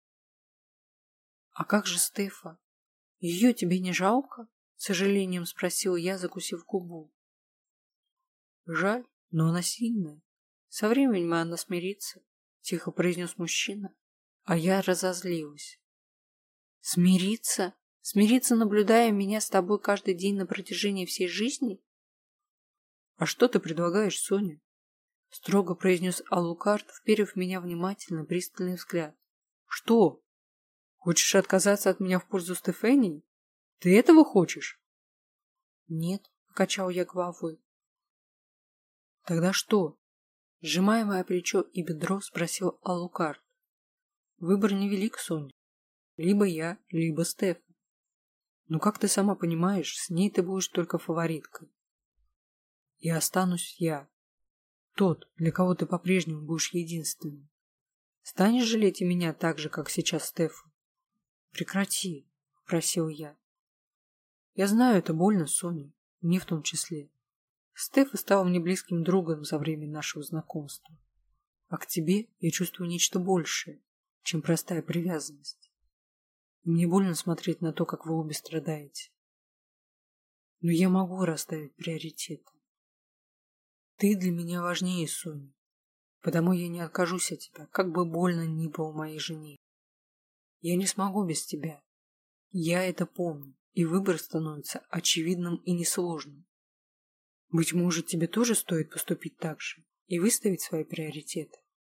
«А как же Стефа? Ее тебе не жалко?» С сожалением спросила я, закусив губу. «Жаль, но она сильная. Со временем она смирится», — тихо произнес мужчина, а я разозлилась. «Смириться? Смириться, наблюдая меня с тобой каждый день на протяжении всей жизни?» «А что ты предлагаешь, Соня?» — строго произнес Алукард, вперев в меня внимательный, пристальный взгляд. «Что? Хочешь отказаться от меня в пользу Стефении? Ты этого хочешь?» «Нет», — покачал я головой. «Тогда что?» — сжимая мое плечо и бедро, спросил Алукард. «Выбор невелик, Соня. Либо я, либо Стеф. Но, как ты сама понимаешь, с ней ты будешь только фавориткой. И останусь я. Тот, для кого ты по-прежнему будешь единственным. Станешь жалеть и меня так же, как сейчас Стефу?» «Прекрати», — просил я. «Я знаю, это больно, Соня, мне в том числе. Стефа стала мне близким другом за время нашего знакомства. А к тебе я чувствую нечто большее, чем простая привязанность. И мне больно смотреть на то, как вы обе страдаете. Но я могу расставить приоритеты. Ты для меня важнее, Соня, потому я не откажусь от тебя, как бы больно ни было моей жене. Я не смогу без тебя. Я это помню, и выбор становится очевидным и несложным. Быть может, тебе тоже стоит поступить так же и выставить свои приоритеты?»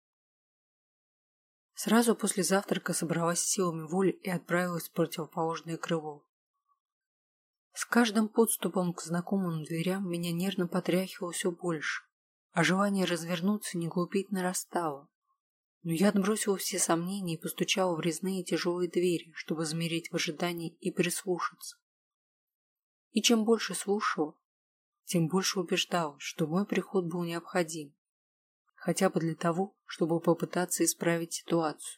Сразу после завтрака собралась силами воли и отправилась в противоположное крыло. С каждым подступом к знакомым дверям меня нервно потряхивало все больше, а желание развернуться и не глупить нарастало. Но я отбросила все сомнения и постучала в резные тяжелые двери, чтобы замереть в ожидании и прислушаться. И чем больше слушала, тем больше убеждалась, что мой приход был необходим, хотя бы для того, чтобы попытаться исправить ситуацию.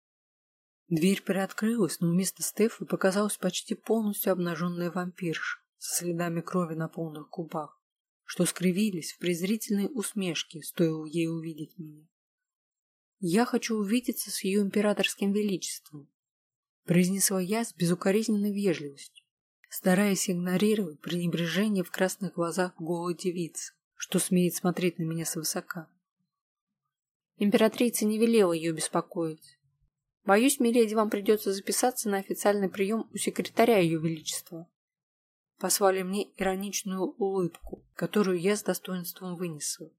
Дверь приоткрылась, но вместо Стефы показалась почти полностью обнаженная вампирша, со следами крови на полных губах, что скривились в презрительной усмешке, стоило ей увидеть меня. «Я хочу увидеться с ее императорским величеством», произнесла я с безукоризненной вежливостью, стараясь игнорировать пренебрежение в красных глазах голой девицы, что смеет смотреть на меня свысока. Императрица не велела ее беспокоить. Боюсь, миледи, вам придется записаться на официальный прием у секретаря ее величества. Послали мне ироничную улыбку, которую я с достоинством вынесла.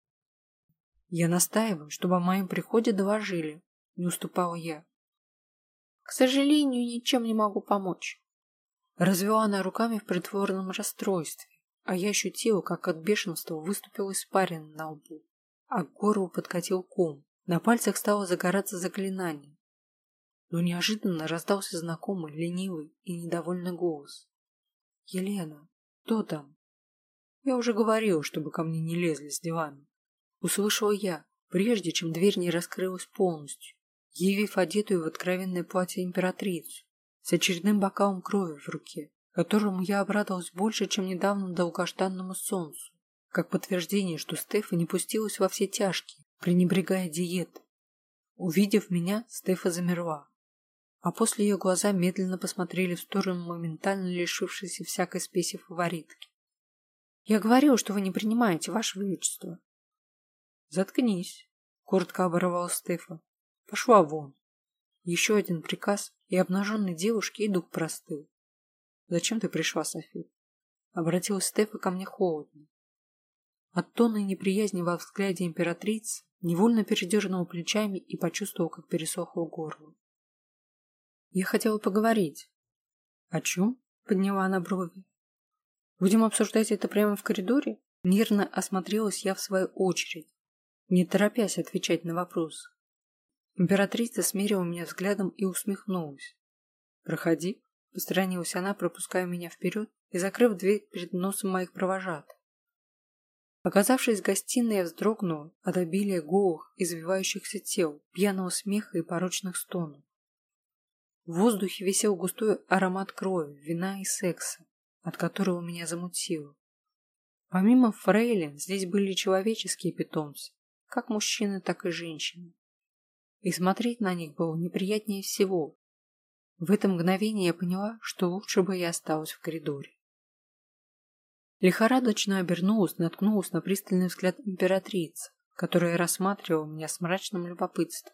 Я настаиваю, чтобы о моем приходе доложили, не уступала я. К сожалению, ничем не могу помочь. Развела она руками в притворном расстройстве, а я ощутила, как от бешенства выступил испарина на лбу, а к горлу подкатил ком. На пальцах стало загораться заклинание. Но неожиданно раздался знакомый, ленивый и недовольный голос. «Елена, кто там?» «Я уже говорила, чтобы ко мне не лезли с делами». Услышала я, прежде чем дверь не раскрылась полностью, явив одетую в откровенное платье императрицу с очередным бокалом крови в руке, которому я обрадовалась больше, чем недавно долгожданному солнцу, как подтверждение, что Стефа не пустилась во все тяжкие, пренебрегая диетой. Увидев меня, Стефа замерла, а после ее глаза медленно посмотрели в сторону моментально лишившейся всякой спеси фаворитки. «Я говорила, что вы не принимаете, ваше величество». «Заткнись», — коротко оборвала Стефа. «Пошла вон». Еще один приказ, и обнаженной девушке и дух простыл. «Зачем ты пришла, Софи?» Обратилась Стефа ко мне холодно. От тонны неприязни во взгляде императрицы невольно передернула плечами и почувствовала, как пересохло горло. «Я хотела поговорить». «О чем?» — подняла она брови. «Будем обсуждать это прямо в коридоре?» Нервно осмотрелась я в свою очередь, не торопясь отвечать на вопрос. Императрица смерила меня взглядом и усмехнулась. «Проходи», — посторонилась она, пропуская меня вперед и закрыв дверь перед носом моих провожатых. Оказавшись в гостиной, я вздрогнула от обилия голых, извивающихся тел, пьяного смеха и порочных стонов. В воздухе висел густой аромат крови, вина и секса, от которого меня замутило. Помимо фрейлин, здесь были человеческие питомцы, как мужчины, так и женщины. И смотреть на них было неприятнее всего. В это мгновение я поняла, что лучше бы я осталась в коридоре. Лихорадочно обернулась, наткнулась на пристальный взгляд императрицы, которая рассматривала меня с мрачным любопытством.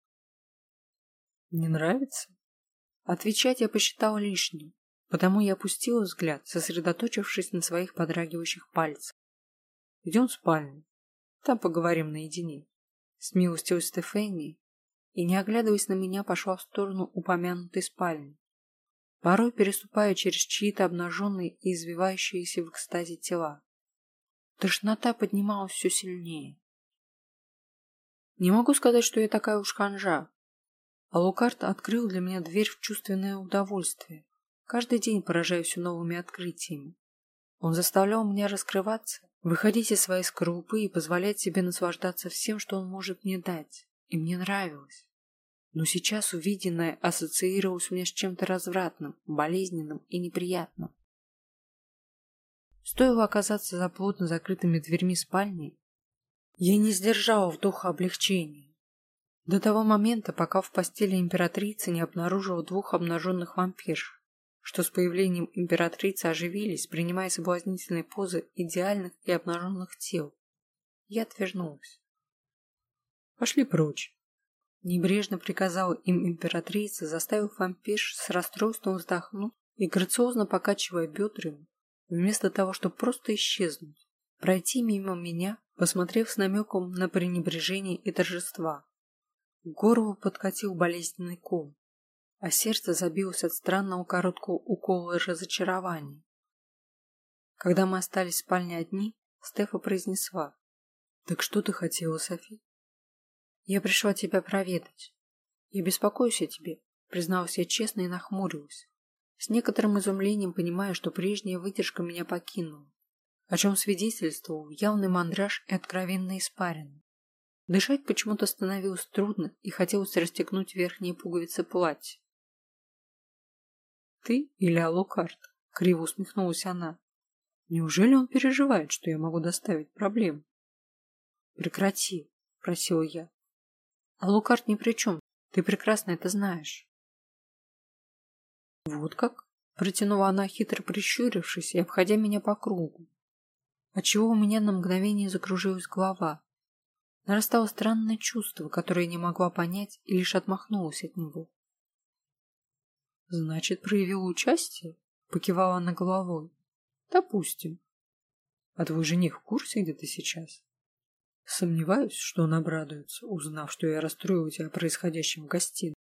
«Не нравится?» Отвечать я посчитала лишним, потому я опустила взгляд, сосредоточившись на своих подрагивающих пальцах. «Идем в спальню, там поговорим наедине», — смилостилась Стефания и, не оглядываясь на меня, пошла в сторону упомянутой спальни, порой переступая через чьи-то обнаженные и извивающиеся в экстазе тела. Тошнота поднималась все сильнее. Не могу сказать, что я такая уж ханжа. Алукард открыл для меня дверь в чувственное удовольствие. Каждый день поражаю все новыми открытиями. Он заставлял меня раскрываться, выходить из своей скорлупы и позволять себе наслаждаться всем, что он может мне дать. И мне нравилось. Но сейчас увиденное ассоциировалось у меня с чем-то развратным, болезненным и неприятным. Стоило оказаться за плотно закрытыми дверьми спальни, я не сдержала вдоха облегчения. До того момента, пока в постели императрицы не обнаружила двух обнаженных вампирш, что с появлением императрицы оживились, принимая соблазнительные позы идеальных и обнаженных тел. Я отвернулась. «Пошли прочь», — небрежно приказала им императрица, заставив вампирш с расстройством вздохнуть и, грациозно покачивая бедрами, вместо того, чтобы просто исчезнуть, пройти мимо меня, посмотрев с намеком на пренебрежение и торжества. К горлу подкатил болезненный ком, а сердце забилось от странного короткого укола разочарования. Когда мы остались в спальне одни, Стефа произнесла: «Так что ты хотела, Софи?» «Я пришла тебя проведать. Я беспокоюсь о тебе», призналась я честно и нахмурилась, с некоторым изумлением понимая, что прежняя выдержка меня покинула, о чем свидетельствовал явный мандраж и откровенная испарина. Дышать почему-то становилось трудно и хотелось расстегнуть верхние пуговицы платья. «Ты или Алукард?» Криво усмехнулась она. Неужели он переживает, что я могу доставить проблем? Прекрати, просила я. А Лукард ни при чем. Ты прекрасно это знаешь. Вот как? Протянула она, хитро прищурившись и обходя меня по кругу, отчего у меня на мгновение закружилась голова. Нарастало странное чувство, которое я не могла понять и лишь отмахнулась от него. Значит, проявила участие? Покивала она головой. Допустим. А твой жених в курсе, где ты сейчас? Сомневаюсь, что он обрадуется, узнав, что я расстроила тебя происходящим в гостиной.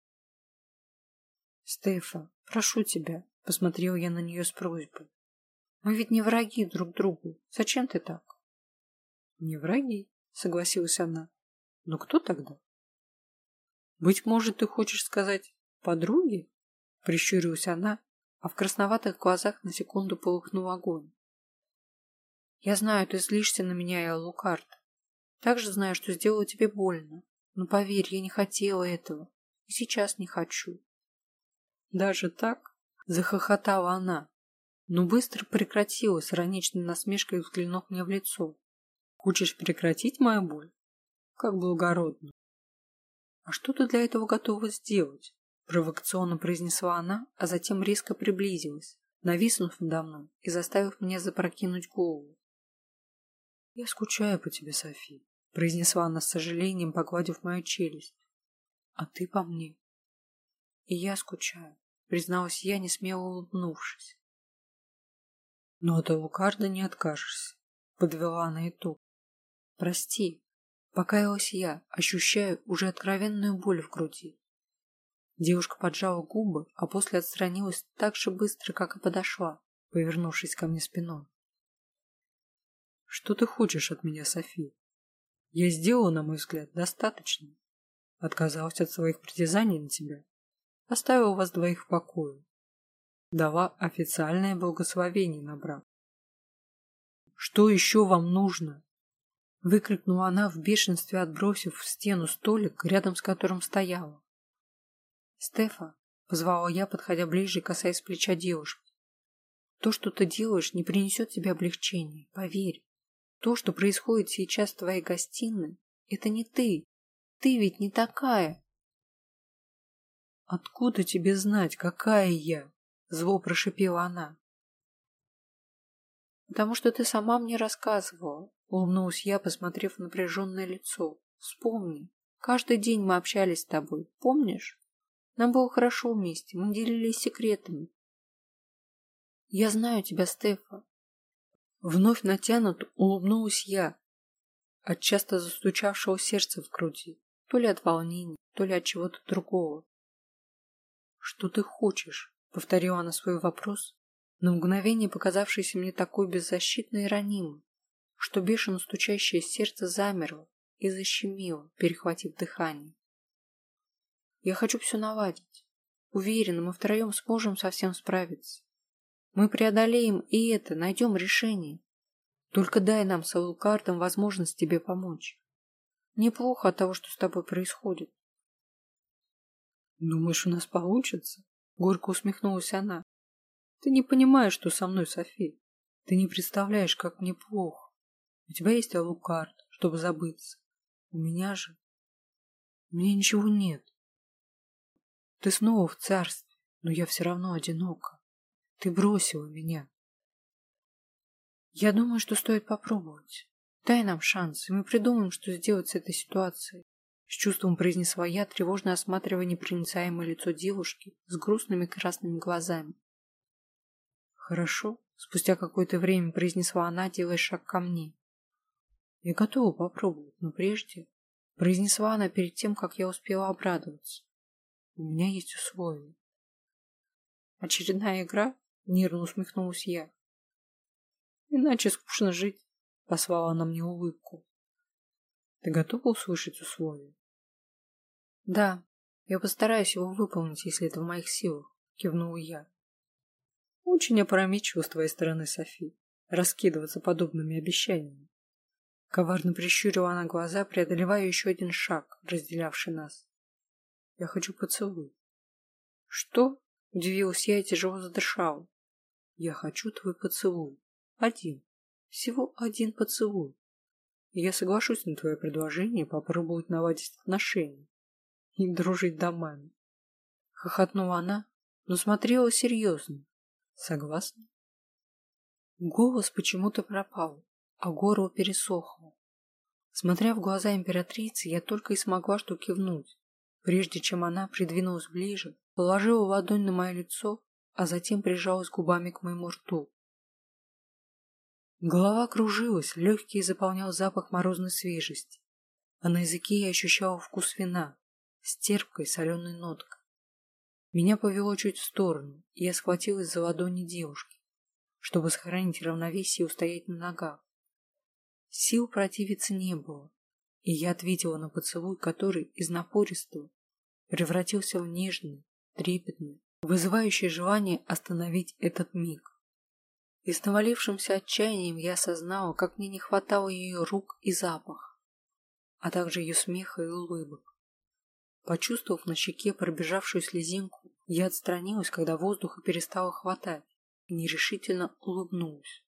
Стефа, прошу тебя, посмотрел я на нее с просьбой. Мы ведь не враги друг другу. Зачем ты так? Не враги, согласилась она. Но кто тогда? Быть может, ты хочешь сказать подруги? Прищурилась она, а в красноватых глазах на секунду полыхнул огонь. Я знаю, ты злишься на меня и Алукард. Также знаю, что сделала тебе больно. Но поверь, я не хотела этого. И сейчас не хочу. Даже так? Захохотала она, но быстро прекратила с ироничной насмешкой, взглянув мне в лицо. Хочешь прекратить мою боль? Как благородно. А что ты для этого готова сделать? Провокационно произнесла она, а затем резко приблизилась, нависнув надо мной и заставив меня запрокинуть голову. Я скучаю по тебе, Софи, произнесла она с сожалением, погладив мою челюсть. А ты по мне. И я скучаю, призналась я, несмело улыбнувшись. Но от Алукарда не откажешься, подвела она итог. Прости, покаялась я, ощущая уже откровенную боль в груди. Девушка поджала губы, а после отстранилась так же быстро, как и подошла, повернувшись ко мне спиной. Что ты хочешь от меня, Софи? Я сделала, на мой взгляд, достаточно. Отказалась от своих притязаний на тебя. Оставила вас двоих в покое. Дала официальное благословение на брак. Что еще вам нужно? Выкрикнула она в бешенстве, отбросив в стену столик, рядом с которым стояла. Стефа, позвала я, подходя ближе и касаясь плеча девушки. То, что ты делаешь, не принесет тебе облегчения, поверь. То, что происходит сейчас в твоей гостиной, это не ты. Ты ведь не такая. Откуда тебе знать, какая я? Зло прошипела она. Потому что ты сама мне рассказывала, улыбнулась я, посмотрев в напряженное лицо. Вспомни, каждый день мы общались с тобой, помнишь? Нам было хорошо вместе, мы делились секретами. Я знаю тебя, Стефа. Вновь натянуто улыбнулась я от часто застучавшего сердца в груди, то ли от волнения, то ли от чего-то другого. Что ты хочешь? Повторила она свой вопрос, на мгновение показавшийся мне такой беззащитной и ранимой, что бешено стучащее сердце замерло и защемило, перехватив дыхание. Я хочу все наладить. Уверена, мы втроем сможем со всем справиться. Мы преодолеем и это, найдем решение. Только дай нам с Алукардом возможность тебе помочь. Мне плохо от того, что с тобой происходит. Думаешь, у нас получится? Горько усмехнулась она. Ты не понимаешь, что со мной, Софи. Ты не представляешь, как мне плохо. У тебя есть Алукард, чтобы забыться. У меня же... У меня ничего нет. Ты снова в царстве, но я все равно одинока. Ты бросила меня. Я думаю, что стоит попробовать. Дай нам шанс, и мы придумаем, что сделать с этой ситуацией. С чувством произнесла я, тревожно осматривая непроницаемое лицо девушки с грустными красными глазами. Хорошо, спустя какое-то время произнесла она, делая шаг ко мне. Я готова попробовать, но прежде произнесла она перед тем, как я успела обрадоваться. У меня есть условия. Очередная игра? Нервно усмехнулась я. Иначе скучно жить, послала она мне улыбку. Ты готова услышать условия? Да, я постараюсь его выполнить, если это в моих силах, кивнула я. Очень опрометчиво с твоей стороны, Софи, раскидываться подобными обещаниями. Коварно прищурила она глаза, преодолевая еще один шаг, разделявший нас. Я хочу поцелуй. Что? Удивилась я и тяжело задышала. Я хочу твой поцелуй. Один. Всего один поцелуй. И я соглашусь на твое предложение попробовать наладить отношения и дружить домами. Хохотнула она, но смотрела серьезно. Согласна? Голос почему-то пропал, а горло пересохло. Смотря в глаза императрицы, я только и смогла что кивнуть, прежде чем она придвинулась ближе, положила ладонь на мое лицо, а затем прижалась губами к моему рту. Голова кружилась, легкие заполнял запах морозной свежести, а на языке я ощущала вкус вина с терпкой соленой ноткой. Меня повело чуть в сторону, и я схватилась за ладони девушки, чтобы сохранить равновесие и устоять на ногах. Сил противиться не было, и я ответила на поцелуй, который из напористого превратился в нежный, трепетный, вызывающий желание остановить этот миг. И с навалившимся отчаянием я осознала, как мне не хватало ее рук и запаха, а также ее смеха и улыбок. Почувствовав на щеке пробежавшую слезинку, я отстранилась, когда воздуха перестало хватать, и нерешительно улыбнулась.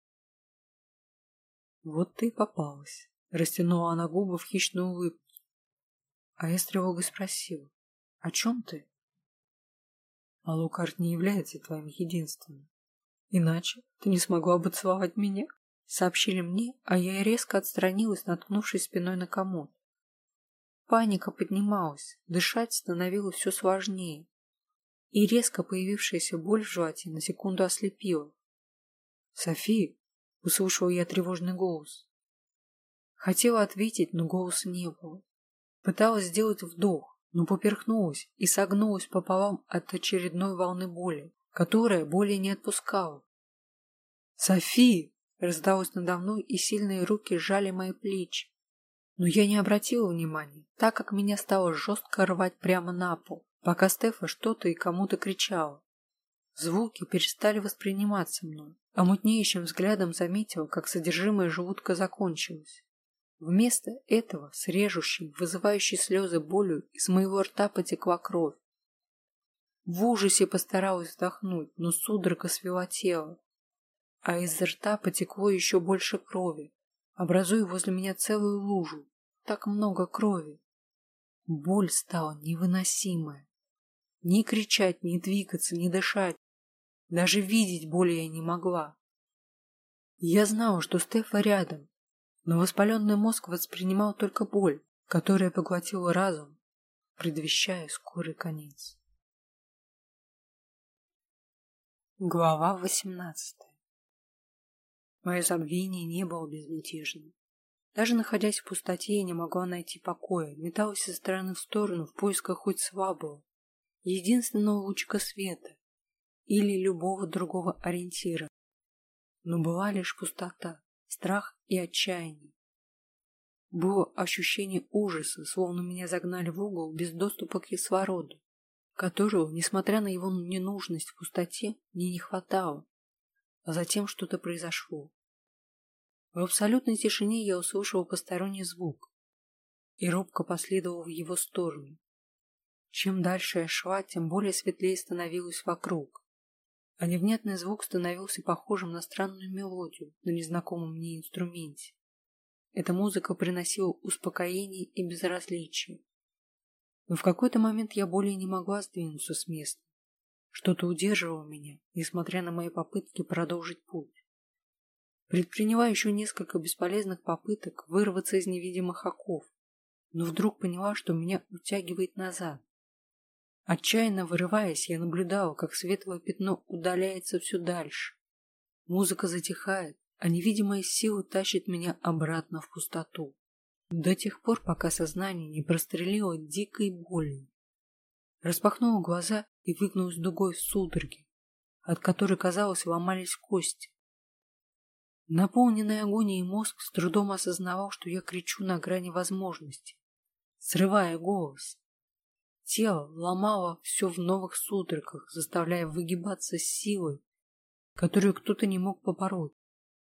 «Вот ты и попалась», — растянула она губы в хищную улыбку. А я с тревогой спросила: «О чем ты?» «Алукард не является твоим единственным. Иначе ты не смогла бы целовать меня», — сообщили мне, а я резко отстранилась, наткнувшись спиной на комод. Паника поднималась, дышать становилось все сложнее, и резко появившаяся боль в животе на секунду ослепила. «София!» — услышал я тревожный голос. Хотела ответить, но голоса не было. Пыталась сделать вдох, но поперхнулась и согнулась пополам от очередной волны боли, которая более не отпускала. «София!» — раздалось надо мной, и сильные руки сжали мои плечи. Но я не обратила внимания, так как меня стало жестко рвать прямо на пол, пока Стефа что-то и кому-то кричала. Звуки перестали восприниматься мной, а мутнеющим взглядом заметила, как содержимое желудка закончилось. Вместо этого с режущей, вызывающей слезы болью из моего рта потекла кровь. В ужасе постаралась вздохнуть, но судорога свела тело, а из рта потекло еще больше крови, образуя возле меня целую лужу. Так много крови. Боль стала невыносимая. Ни кричать, ни двигаться, ни дышать. Даже видеть боли я не могла. Я знала, что Стефа рядом, но воспаленный мозг воспринимал только боль, которая поглотила разум, предвещая скорый конец. Глава 18. Мое забвение не было безмятежным. Даже находясь в пустоте, я не могла найти покоя, металась из стороны в сторону в поисках хоть слабого, единственного лучика света или любого другого ориентира. Но была лишь пустота, страх и отчаяние. Было ощущение ужаса, словно меня загнали в угол без доступа к кислороду, которого, несмотря на его ненужность в пустоте, мне не хватало. А затем что-то произошло. В абсолютной тишине я услышала посторонний звук и робко последовала в его сторону. Чем дальше я шла, тем более светлее становилось вокруг, а невнятный звук становился похожим на странную мелодию на незнакомом мне инструменте. Эта музыка приносила успокоение и безразличие. Но в какой-то момент я более не могла сдвинуться с места. Что-то удерживало меня, несмотря на мои попытки продолжить путь. Предприняла еще несколько бесполезных попыток вырваться из невидимых оков, но вдруг поняла, что меня утягивает назад. Отчаянно вырываясь, я наблюдала, как светлое пятно удаляется все дальше. Музыка затихает, а невидимая сила тащит меня обратно в пустоту. До тех пор, пока сознание не прострелило дикой болью. Распахнула глаза и выгнулась дугой в судороге, от которой, казалось, ломались кости. Наполненный агонией мозг с трудом осознавал, что я кричу на грани возможности, срывая голос. Тело ломало все в новых судорогах, заставляя выгибаться с силой, которую кто-то не мог побороть.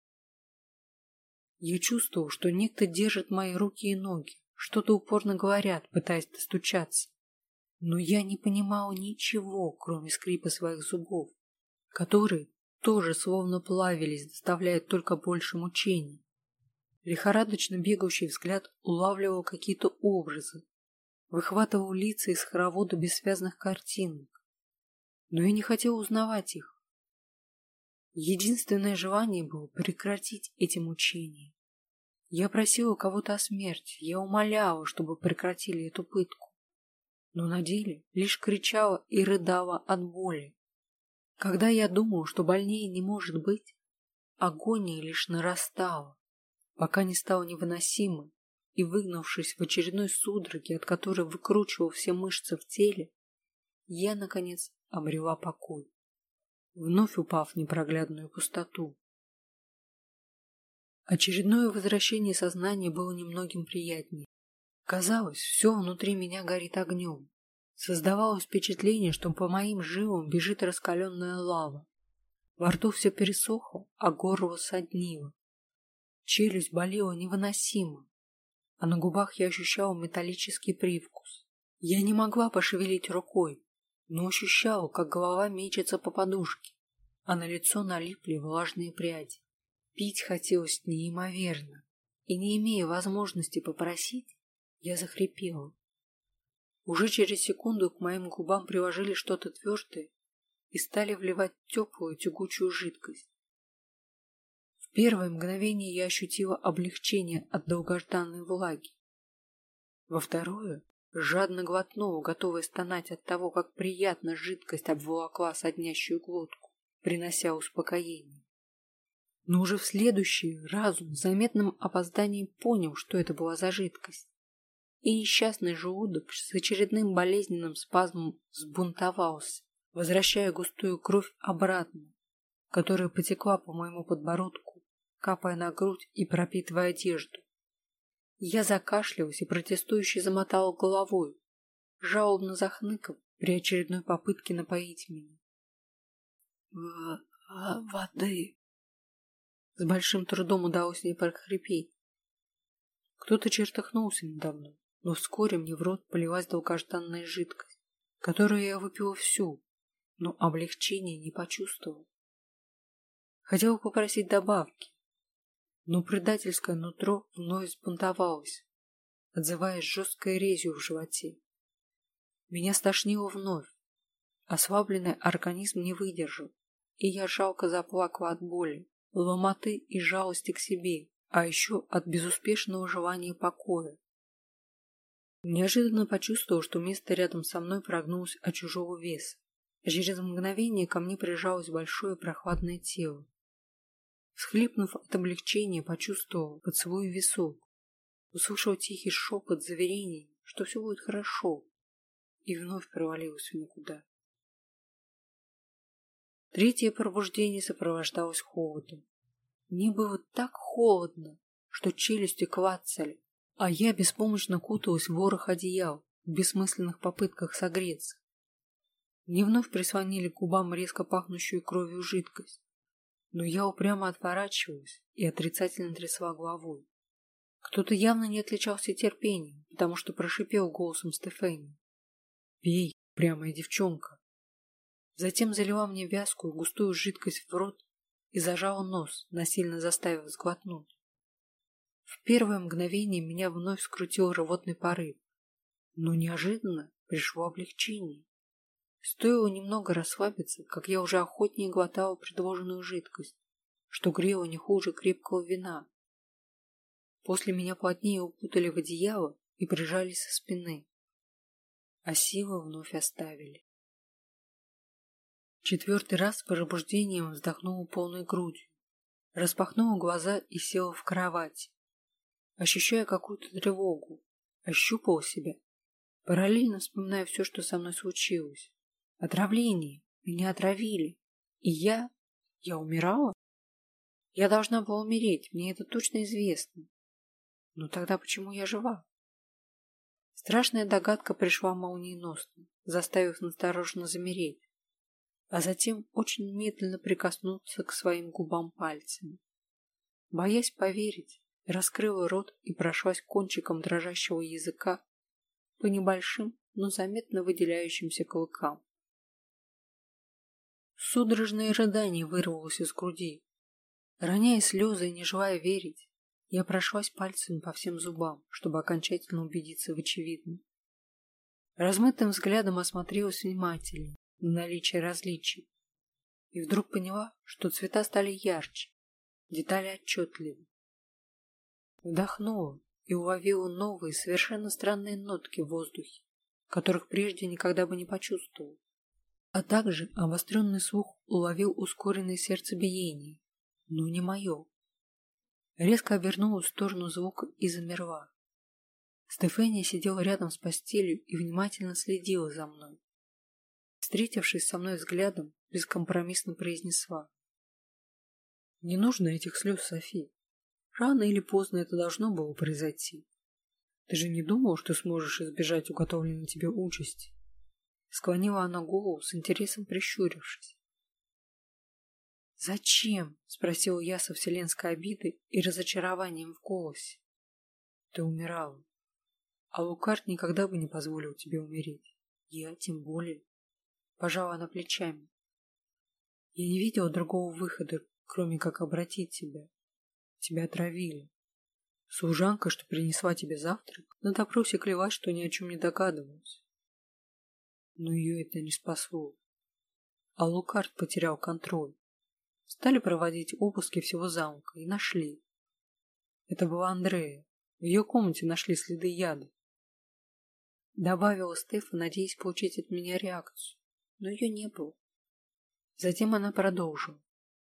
Я чувствовал, что некто держит мои руки и ноги, что-то упорно говорят, пытаясь достучаться. Но я не понимал ничего, кроме скрипа своих зубов, которые тоже словно плавились, доставляя только больше мучений. Лихорадочно бегающий взгляд улавливал какие-то образы, выхватывал лица из хоровода бессвязных картинок. Но я не хотел узнавать их. Единственное желание было прекратить эти мучения. Я просила кого-то о смерти, я умоляла, чтобы прекратили эту пытку. Но на деле лишь кричала и рыдала от боли. Когда я думал, что больнее не может быть, агония лишь нарастала, пока не стала невыносимой, и, выгнувшись в очередной судороге, от которой выкручивал все мышцы в теле, я, наконец, обрела покой, вновь упав в непроглядную пустоту. Очередное возвращение сознания было немногим приятнее. Казалось, все внутри меня горит огнем. Создавалось впечатление, что по моим жилам бежит раскаленная лава. Во рту все пересохло, а горло соднило. Челюсть болела невыносимо, а на губах я ощущала металлический привкус. Я не могла пошевелить рукой, но ощущала, как голова мечется по подушке, а на лицо налипли влажные пряди. Пить хотелось неимоверно, и, не имея возможности попросить, я захрипела. Уже через секунду к моим губам приложили что-то твердое и стали вливать теплую тягучую жидкость. В первое мгновение я ощутила облегчение от долгожданной влаги. Во второе жадно глотнула, готовая стонать от того, как приятно жидкость обволокла соднящую глотку, принося успокоение. Но уже в следующий разум с заметным опозданием понял, что это была за жидкость. И несчастный желудок с очередным болезненным спазмом взбунтовался, возвращая густую кровь обратно, которая потекла по моему подбородку, капая на грудь и пропитывая одежду. Я закашлялась и протестующе замотала головой, жалобно захныкав при очередной попытке напоить меня. «Воды!» С большим трудом удалось мне прохрипеть. Кто-то чертыхнулся надо мной, но вскоре мне в рот полилась долгожданная жидкость, которую я выпила всю, но облегчения не почувствовал. Хотел попросить добавки, но предательское нутро вновь взбунтовалось, отзываясь жесткой резью в животе. Меня стошнило вновь, ослабленный организм не выдержал, и я жалко заплакала от боли, ломоты и жалости к себе, а еще от безуспешного желания покоя. Неожиданно почувствовал, что место рядом со мной прогнулось от чужого веса. Через мгновение ко мне прижалось большое прохладное тело. Всхлипнув от облегчения, почувствовал поцелуй в висок, услышал тихий шепот заверений, что все будет хорошо, и вновь провалилась в никуда. Третье пробуждение сопровождалось холодом. Мне было так холодно, что челюсти клацали, а я беспомощно куталась в ворох одеял в бессмысленных попытках согреться. Мне вновь прислонили к губам резко пахнущую кровью жидкость, но я упрямо отворачивалась и отрицательно трясла головой. Кто-то явно не отличался терпением, потому что прошипел голосом Стефани: «Пей, упрямая девчонка!» Затем залила мне вязкую густую жидкость в рот и зажала нос, насильно заставив сглотнуть. В первое мгновение меня вновь скрутил рвотный порыв, но неожиданно пришло облегчение. Стоило немного расслабиться, как я уже охотнее глотала предложенную жидкость, что грело не хуже крепкого вина. После меня плотнее укутали в одеяло и прижали со спины, а силы вновь оставили. Четвертый раз с пробуждением вздохнула полной грудью, распахнула глаза и села в кровати, ощущая какую-то тревогу, ощупала себя, параллельно вспоминая все, что со мной случилось. Отравление, меня отравили, и я умирала? Я должна была умереть, мне это точно известно. Но тогда почему я жива? Страшная догадка пришла молниеносно, заставив настороженно замереть, а затем очень медленно прикоснуться к своим губам пальцами. Боясь поверить, раскрыла рот и прошлась кончиком дрожащего языка по небольшим, но заметно выделяющимся клыкам. Судорожное рыдание вырвалось из груди. Роняя слезы и не желая верить, я прошлась пальцами по всем зубам, чтобы окончательно убедиться в очевидном. Размытым взглядом осмотрелась внимательнее на наличие различий и вдруг поняла, что цвета стали ярче, детали отчетливее. Вдохнула и уловила новые, совершенно странные нотки в воздухе, которых прежде никогда бы не почувствовал. А также обостренный слух уловил ускоренное сердцебиение, но не мое. Резко обернулась в сторону звука и замерла. Стефания сидела рядом с постелью и внимательно следила за мной. Встретившись со мной взглядом, бескомпромиссно произнесла: «Не нужно этих слез, Софи. Рано или поздно это должно было произойти. Ты же не думал, что сможешь избежать уготовленной тебе участи?» Склонила она голову, с интересом прищурившись. «Зачем?» — спросила я со вселенской обидой и разочарованием в голосе. «Ты умирала, а Лукард никогда бы не позволил тебе умереть. Я тем более». Пожала она плечами. «Я не видела другого выхода, кроме как обратить тебя. Тебя отравили. Служанка, что принесла тебе завтрак, на допросе клялась, что ни о чем не догадывалась. Но ее это не спасло. А Лукард потерял контроль. Стали проводить обыски всего замка и нашли. Это была Андрея. В ее комнате нашли следы яда. Добавила Стефа, надеясь получить от меня реакцию, но ее не было. Затем она продолжила.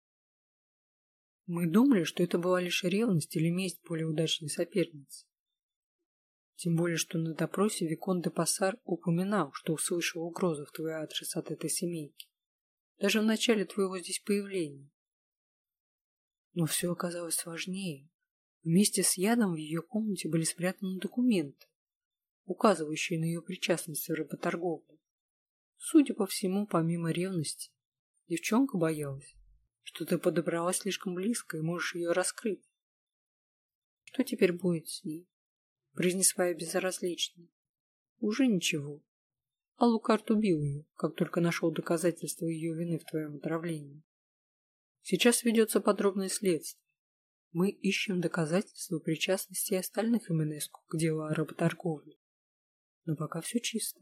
Мы думали, что это была лишь ревность или месть более удачной соперницы. Тем более, что на допросе Викон де Пассар упоминал, что услышал угрозу в твой адрес от этой семейки. Даже в начале твоего здесь появления. Но все оказалось сложнее. Вместе с ядом в ее комнате были спрятаны документы, указывающие на ее причастность в работорговле. Судя по всему, помимо ревности, девчонка боялась, что ты подобралась слишком близко и можешь ее раскрыть. Что теперь будет с ней? Произнесла я безразлично. Уже ничего. А Лукард убил ее, как только нашел доказательства ее вины в твоем отравлении. Сейчас ведется подробное следствие. Мы ищем доказательства причастности остальных Именеску к делу о работорговле. Но пока все чисто.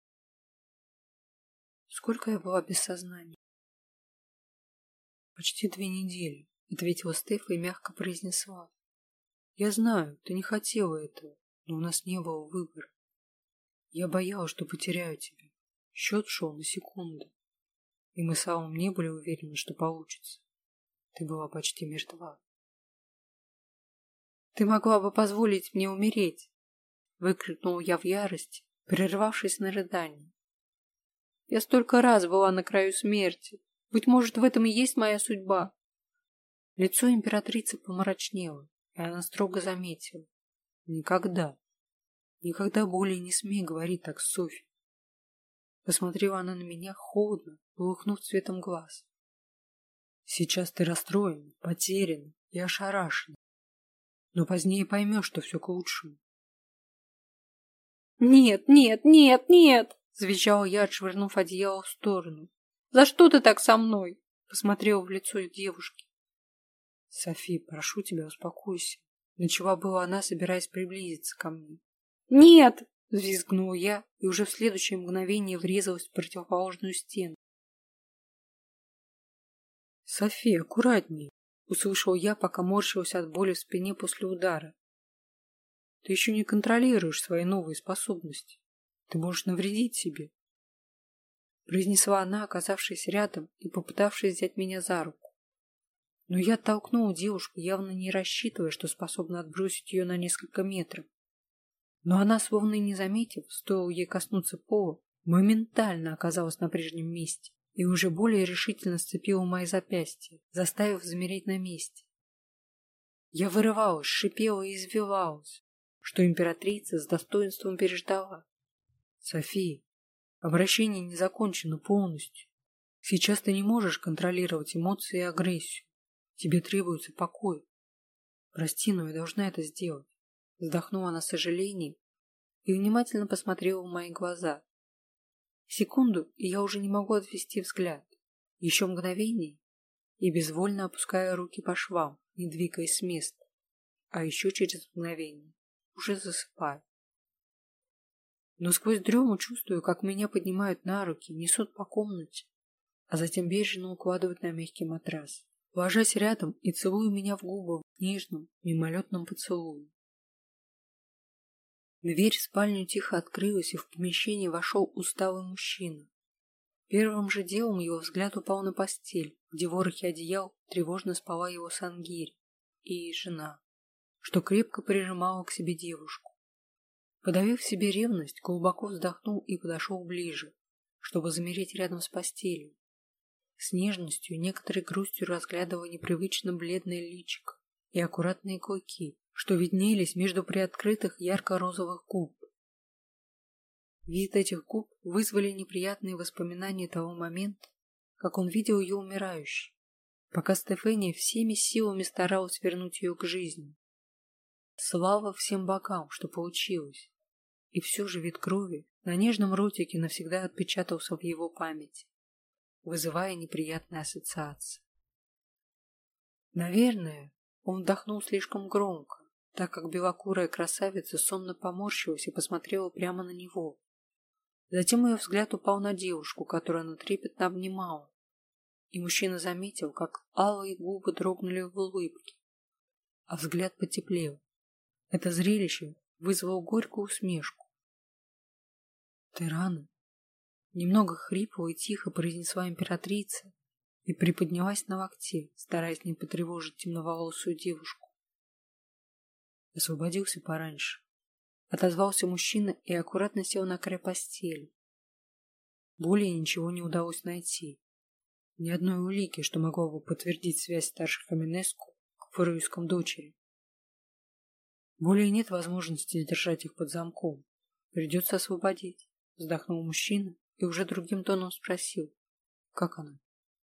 Сколько я была без сознания? Почти 2 недели, ответила Стефа и мягко произнесла. Я знаю, ты не хотела этого, но у нас не было выбора. Я боялась, что потеряю тебя. Счет шел на секунды. И мы с Аллом не были уверены, что получится. Ты была почти мертва. Ты могла бы позволить мне умереть, выкрикнула я в ярости, прервавшись на рыдание. Я столько раз была на краю смерти. Быть может, в этом и есть моя судьба. Лицо императрицы помрачнело, и она строго заметила. Никогда, никогда более не смей говорить так, Софья. Посмотрела она на меня холодно, полыхнув цветом глаз. Сейчас ты расстроена, потеряна и ошарашена. Но позднее поймешь, что все к лучшему. «Нет, нет, нет, нет!» — завизжала я, отшвырнув одеяло в сторону. «За что ты так со мной?» — посмотрела в лицо девушки. «Софи, прошу тебя, успокойся». Начала была она, собираясь приблизиться ко мне. «Нет!» — взвизгнула я и уже в следующее мгновение врезалась в противоположную стену. «Софи, аккуратнее!» — услышал я, пока морщилась от боли в спине после удара. «Ты еще не контролируешь свои новые способности. Ты можешь навредить себе», — произнесла она, оказавшись рядом и попытавшись взять меня за руку. Но я оттолкнула девушку, явно не рассчитывая, что способна отбросить ее на несколько метров. Но она, словно и не заметив, стоило ей коснуться пола, моментально оказалась на прежнем месте и уже более решительно сцепила мои запястья, заставив замереть на месте. Я вырывалась, шипела и извивалась, что императрица с достоинством переждала. «София, обращение не закончено полностью. Сейчас ты не можешь контролировать эмоции и агрессию. Тебе требуется покой. Прости, но я должна это сделать». Вздохнула она с сожалением и внимательно посмотрела в мои глаза. Секунду, и я уже не могу отвести взгляд. Еще мгновение и безвольно опуская руки по швам, не двигаясь с места, а еще через мгновение уже засыпаю. Но сквозь дрему чувствую, как меня поднимают на руки, несут по комнате, а затем бережно укладывают на мягкий матрас, ложась рядом и целуя меня в губы в нежном, мимолетном поцелуе. Дверь в спальню тихо открылась, и в помещение вошел усталый мужчина. Первым же делом его взгляд упал на постель, где в ворохе одеял тревожно спала его Сангирь и жена, что крепко прижимала к себе девушку. Подавив в себе ревность, глубоко вздохнул и подошел ближе, чтобы замереть рядом с постелью. С нежностью и некоторой грустью разглядывая непривычно бледное личико и аккуратные клыки, что виднелись между приоткрытых ярко-розовых губ. Вид этих губ вызвали неприятные воспоминания того момента, как он видел ее умирающей, пока Стефания всеми силами старалась вернуть ее к жизни. Слава всем богам, что получилось. И все же вид крови на нежном ротике навсегда отпечатался в его памяти, вызывая неприятные ассоциации. Наверное, он вдохнул слишком громко, так как белокурая красавица сонно поморщилась и посмотрела прямо на него. Затем ее взгляд упал на девушку, которую она трепетно обнимала, и мужчина заметил, как алые губы дрогнули в улыбке, а взгляд потеплел. Это зрелище вызвало горькую усмешку. «Ты рано?» Немного хрипло и тихо произнесла императрица и приподнялась на локте, стараясь не потревожить темноволосую девушку. Освободился пораньше. Отозвался мужчина и аккуратно сел на край постели. Более ничего не удалось найти. Ни одной улики, что могло бы подтвердить связь старших Аминеску к фаруискам дочери. Более нет возможности держать их под замком. Придется освободить. Вздохнул мужчина и уже другим тоном спросил, как она?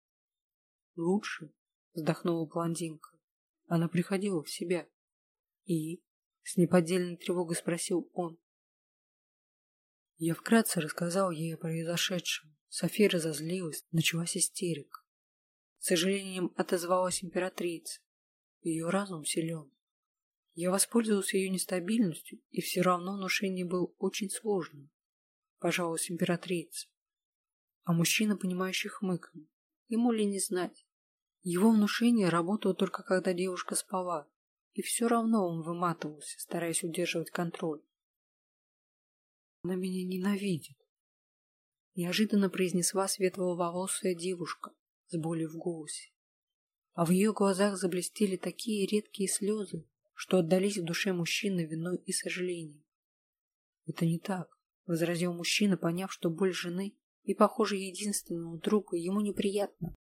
Лучше, вздохнула блондинка. Она приходила в себя. И? С неподдельной тревогой спросил он. Я вкратце рассказал ей о произошедшем. София разозлилась, началась истерика. С сожалением отозвалась императрица. Ее разум силен. Я воспользовался ее нестабильностью, и все равно внушение было очень сложным. Пожаловалась императрица. А мужчина, понимающий, хмыкнул. Ему ли не знать? Его внушение работало только когда девушка спала, и все равно он выматывался, стараясь удерживать контроль. Она меня ненавидит. Неожиданно произнесла светловолосая девушка с болью в голосе. А в ее глазах заблестели такие редкие слезы, что отдались в душе мужчины виной и сожалением. Это не так. — возразил мужчина, поняв, что боль жены и, похоже, единственного друга ему неприятна.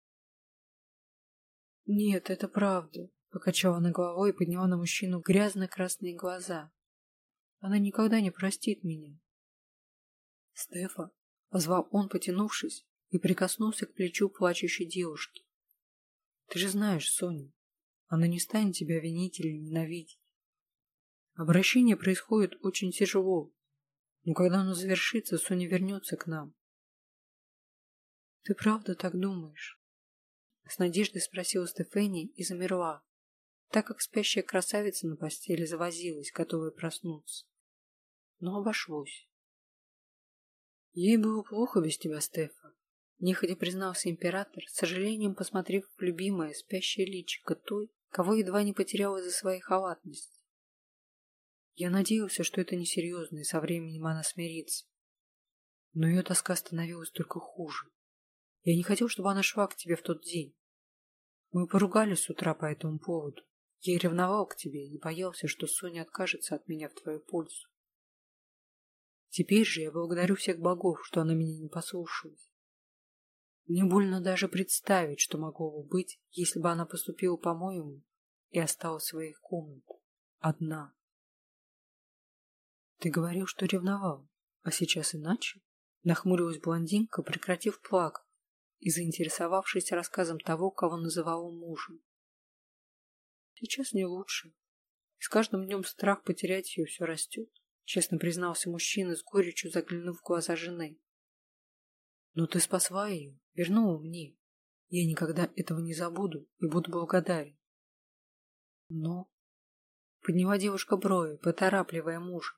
«Нет, это правда», — покачала она головой и подняла на мужчину грязно-красные глаза. «Она никогда не простит меня». «Стефа», — позвал он, потянувшись, и прикоснулся к плечу плачущей девушки. «Ты же знаешь, Соня, она не станет тебя винить или ненавидеть. Обращение происходит очень тяжело. Но когда оно завершится, Соня вернется к нам. Ты правда так думаешь? С надеждой спросила Стефания и замерла, так как спящая красавица на постели завозилась, готовая проснуться. Но обошлось. Ей было плохо без тебя, Стефа. Нехотя признался император, с сожалением посмотрев в любимое спящее личико той, кого едва не потерял из-за своей халатности. Я надеялся, что это несерьезно, и со временем она смирится. Но ее тоска становилась только хуже. Я не хотел, чтобы она шла к тебе в тот день. Мы поругались с утра по этому поводу. Я ревновал к тебе и боялся, что Соня откажется от меня в твою пользу. Теперь же я благодарю всех богов, что она меня не послушалась. Мне больно даже представить, что могло бы быть, если бы она поступила по-моему и осталась в своих комнатах. Одна. Ты говорил, что ревновал, а сейчас иначе? Нахмурилась блондинка, прекратив плакать и заинтересовавшись рассказом того, кого называла мужем. Сейчас не лучше. И с каждым днем страх потерять ее все растет, честно признался мужчина с горечью, заглянув в глаза жены. Но ты спасла ее, вернула мне. Я никогда этого не забуду и буду благодарен. Но... Подняла девушка брови, поторапливая мужа.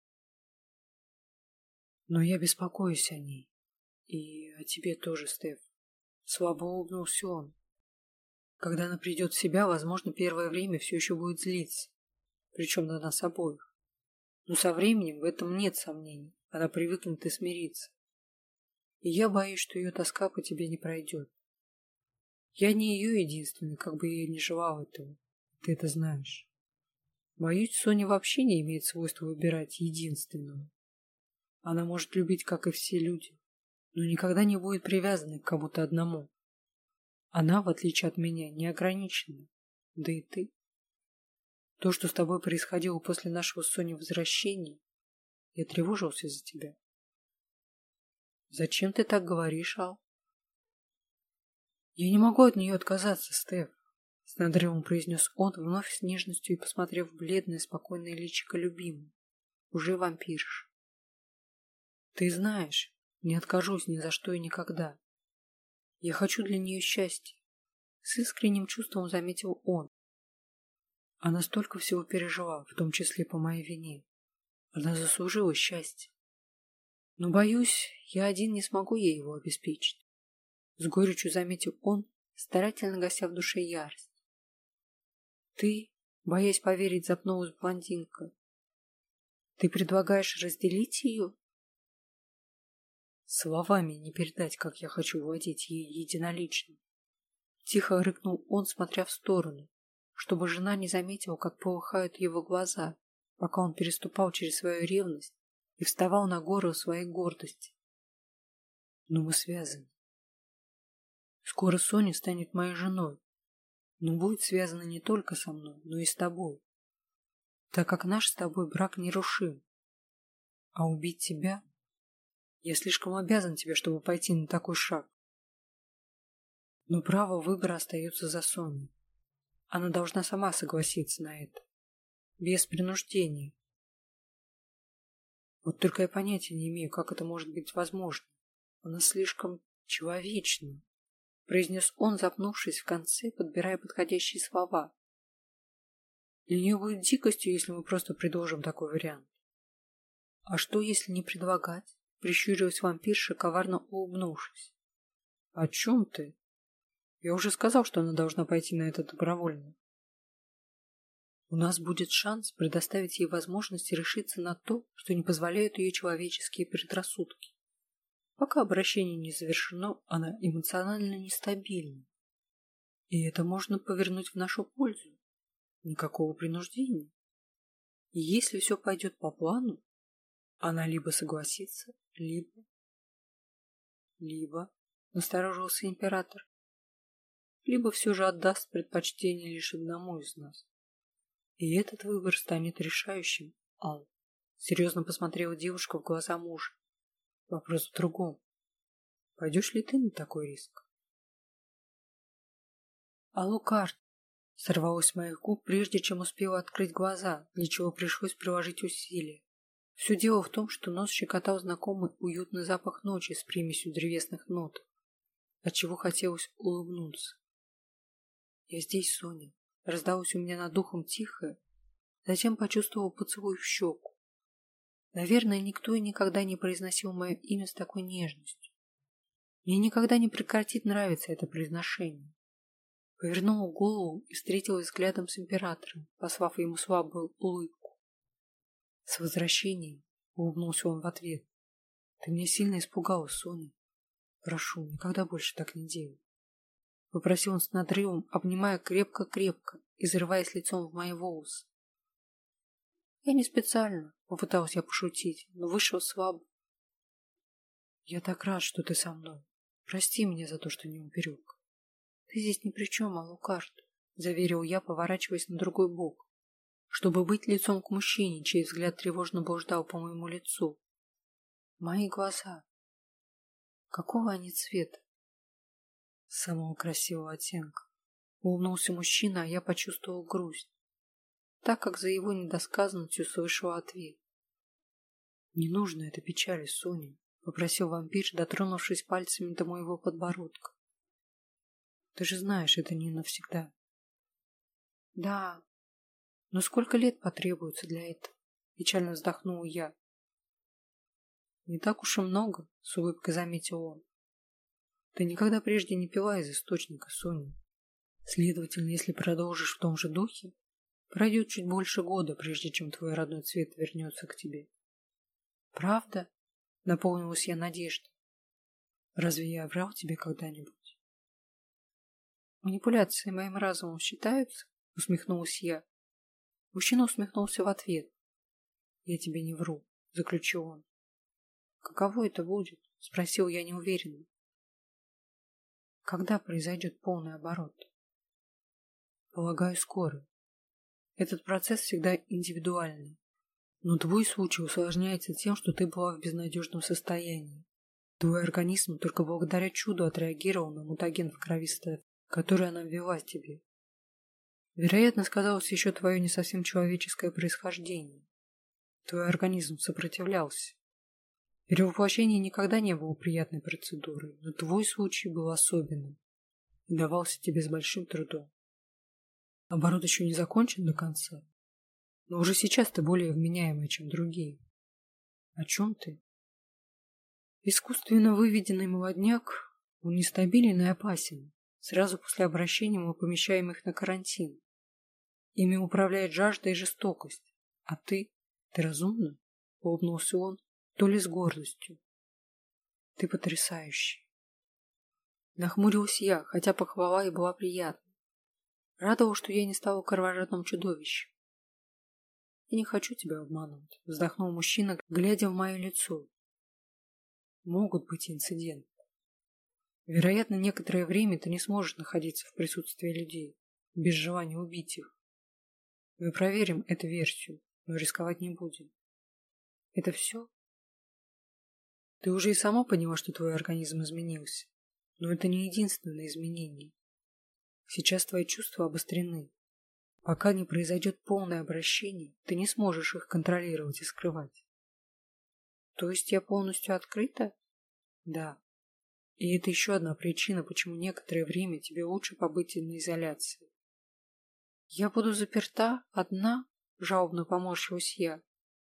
Но я беспокоюсь о ней. И о тебе тоже, Стеф. Слабо улыбнулся он. Когда она придет в себя, возможно, первое время все еще будет злиться. Причем на нас обоих. Но со временем в этом нет сомнений. Она привыкнет и смирится. И я боюсь, что ее тоска по тебе не пройдет. Я не ее единственный, как бы я и не желал этого. Ты это знаешь. Боюсь, Соня вообще не имеет свойства выбирать единственного. Она может любить, как и все люди, но никогда не будет привязанной к кому-то одному. Она, в отличие от меня, не ограничена. Да и ты. То, что с тобой происходило после нашего с Соней возвращения, я тревожился за тебя. Зачем ты так говоришь, Ал? Я не могу от нее отказаться, Стеф. С надрывом произнес он, вновь с нежностью и посмотрев в бледное, спокойное личико любимой, уже вампирш. Ты знаешь, не откажусь ни за что и никогда. Я хочу для нее счастья. С искренним чувством заметил он. Она столько всего пережила, в том числе по моей вине. Она заслужила счастье. Но, боюсь, я один не смогу ей его обеспечить. С горечью заметил он, старательно гася в душе ярость. Ты, боясь поверить, запнулась блондинка. Ты предлагаешь разделить ее? Словами не передать, как я хочу владеть ей единолично. Тихо рыкнул он, смотря в сторону, чтобы жена не заметила, как полыхают его глаза, пока он переступал через свою ревность и вставал на гору своей гордости. Но мы связаны. Скоро Соня станет моей женой, но будет связана не только со мной, но и с тобой, так как наш с тобой брак нерушим. А убить тебя? Я слишком обязан тебе, чтобы пойти на такой шаг. Но право выбора остается за Соней. Она должна сама согласиться на это. Без принуждения. Вот только я понятия не имею, как это может быть возможно. Она слишком человечна, произнес он, запнувшись в конце, подбирая подходящие слова. Для нее будет дикостью, если мы просто предложим такой вариант. А что, если не предлагать? Прищурилась вампирша, коварно улыбнувшись. О чем ты? Я уже сказал, что она должна пойти на это добровольно. У нас будет шанс предоставить ей возможность решиться на то, что не позволяют ее человеческие предрассудки. Пока обращение не завершено, она эмоционально нестабильна. И это можно повернуть в нашу пользу. Никакого принуждения. И если все пойдет по плану, она либо согласится, либо, насторожился император, либо все же отдаст предпочтение лишь одному из нас. И этот выбор станет решающим, Ал. Серьезно посмотрела девушка в глаза мужа. Вопрос в другом. Пойдешь ли ты на такой риск? Алукард, сорвалось с моих губ, прежде чем успела открыть глаза, для чего пришлось приложить усилия. Все дело в том, что нос щекотал знакомый уютный запах ночи с примесью древесных нот, отчего хотелось улыбнуться. Я здесь, Соня. Раздалось у меня над духом тихое, затем почувствовал поцелуй в щеку. Наверное, никто и никогда не произносил мое имя с такой нежностью. Мне никогда не прекратит нравиться это произношение. Повернула голову и встретилась взглядом с императором, послав ему слабую улыбку. С возвращением, улыбнулся он в ответ. Ты меня сильно испугала, Соня. Прошу, никогда больше так не делай. Попросил он с надрывом, обнимая крепко-крепко и зарываясь лицом в мои волосы. Я не специально, попыталась я пошутить, но вышел слабо. Я так рад, что ты со мной. Прости меня за то, что не уберег. Ты здесь ни при чем, Алукард, заверил я, поворачиваясь на другой бок, чтобы быть лицом к мужчине, чей взгляд тревожно блуждал по моему лицу. Мои глаза. Какого они цвета? Самого красивого оттенка. Улыбнулся мужчина, а я почувствовал грусть, так как за его недосказанностью слышал ответ. Не нужно это печали, Соня, попросил вампир, дотронувшись пальцами до моего подбородка. Ты же знаешь, это не навсегда. Да, но сколько лет потребуется для этого? Печально вздохнула я. Не так уж и много, с улыбкой заметил он. Ты никогда прежде не пила из источника, Соня. Следовательно, если продолжишь в том же духе, пройдет чуть больше года, прежде чем твой родной цвет вернется к тебе. Правда? Наполнилась я надеждой. Разве я врал тебе когда-нибудь? Манипуляции моим разумом считаются? Усмехнулась я. Мужчина усмехнулся в ответ. Я тебе не вру, заключил он. Каково это будет? Спросил я неуверенно. Когда произойдет полный оборот? Полагаю, скоро. Этот процесс всегда индивидуальный. Но твой случай усложняется тем, что ты была в безнадежном состоянии. Твой организм только благодаря чуду отреагировал на мутаген в крови Стеф, который она ввела тебе. Вероятно, сказалось еще твое не совсем человеческое происхождение. Твой организм сопротивлялся. Перевоплощение никогда не было приятной процедурой, но твой случай был особенным и давался тебе с большим трудом. Оборот еще не закончен до конца, но уже сейчас ты более вменяемая, чем другие. О чем ты? Искусственно выведенный молодняк, он нестабилен и опасен. Сразу после обращения мы помещаем их на карантин. Ими управляет жажда и жестокость. А ты разумна? Улыбнулся он, то ли с гордостью. Ты потрясающий. Нахмурилась я, хотя похвала и была приятна. Радовало, что я не стала кровожадным чудовищем. Я не хочу тебя обманывать, вздохнул мужчина, глядя в мое лицо. Могут быть инциденты. Вероятно, некоторое время ты не сможешь находиться в присутствии людей, без желания убить их. Мы проверим эту версию, но рисковать не будем. Это все? Ты уже и сама поняла, что твой организм изменился. Но это не единственное изменение. Сейчас твои чувства обострены. Пока не произойдет полное обращение, ты не сможешь их контролировать и скрывать. То есть я полностью открыта? Да. И это еще одна причина, почему некоторое время тебе лучше побыть на изоляции. Я буду заперта, одна, жалобно поморщилась я.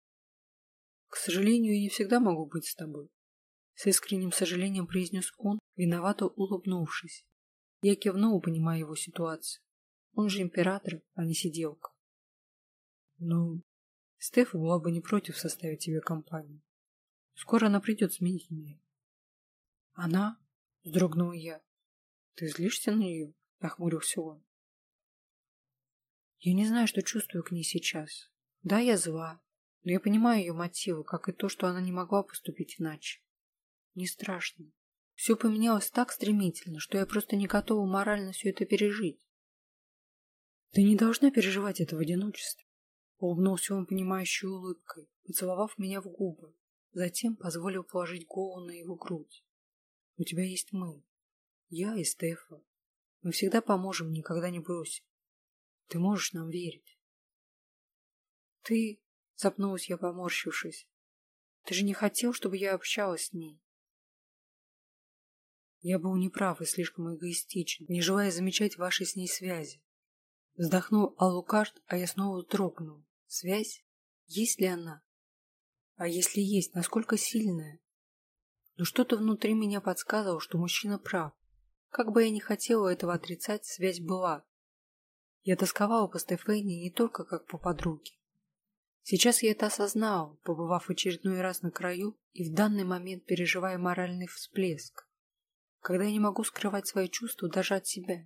К сожалению, я не всегда могу быть с тобой. С искренним сожалением произнес он, виновато улыбнувшись. Я кивнула, понимая его ситуацию. Он же император, а не сиделка. Ну, Стефа была бы не против составить тебе компанию. Скоро она придет сменить меня. Она? Вздрогнула я. Ты злишься на нее? Нахмурился он. Я не знаю, что чувствую к ней сейчас. Да, я зла, но я понимаю ее мотивы, как и то, что она не могла поступить иначе. Не страшно. Все поменялось так стремительно, что я просто не готова морально все это пережить. Ты не должна переживать это в одиночестве. Улыбнулся он понимающей улыбкой, поцеловав меня в губы. Затем позволил положить голову на его грудь. У тебя есть мы. Я и Стефа. Мы всегда поможем, никогда не бросим. Ты можешь нам верить. Ты... Запнулась я, поморщившись. Ты же не хотел, чтобы я общалась с ней. Я был неправ и слишком эгоистичен, не желая замечать вашей с ней связи. Вздохнул Алукард, а я снова вздрогнул. Связь? Есть ли она? А если есть, насколько сильная? Но что-то внутри меня подсказывало, что мужчина прав. Как бы я ни хотела этого отрицать, связь была. Я тосковала по Стефане не только как по подруге. Сейчас я это осознала, побывав в очередной раз на краю и в данный момент переживая моральный всплеск, когда я не могу скрывать свои чувства даже от себя.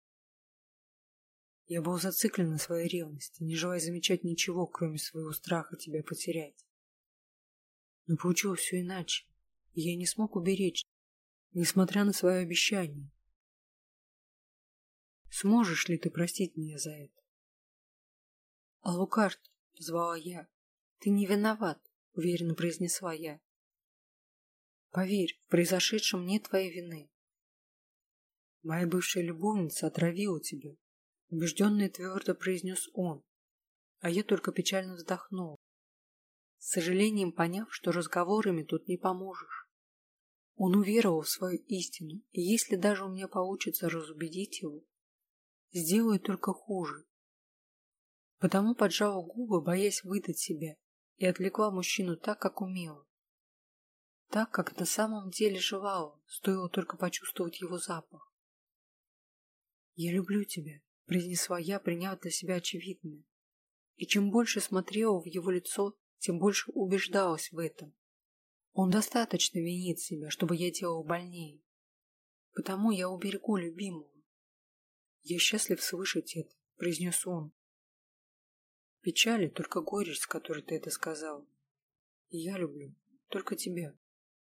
Я был зациклен на своей ревности, не желая замечать ничего, кроме своего страха тебя потерять. Но получилось все иначе, и я не смог уберечь, несмотря на свое обещание. Сможешь ли ты простить меня за это? Алукард, позвала я. Ты не виноват, уверенно произнесла я. Поверь, в произошедшем нет твоей вины. Моя бывшая любовница отравила тебя, убежденно и твердо произнес он, а я только печально вздохнула, с сожалением поняв, что разговорами тут не поможешь. Он уверовал в свою истину, и если даже у меня получится разубедить его, сделаю только хуже. Потому поджала губы, боясь выдать себя, и отвлекла мужчину так, как умела. Так, как на самом деле желала, стоило только почувствовать его запах. «Я люблю тебя», — произнесла я, приняв для себя очевидное. И чем больше смотрела в его лицо, тем больше убеждалась в этом. Он достаточно винит себя, чтобы я делала больнее. Потому я уберегу любимого. «Я счастлив слышать это», — произнес он. «Печали только горечь, с которой ты это сказал. И я люблю только тебя».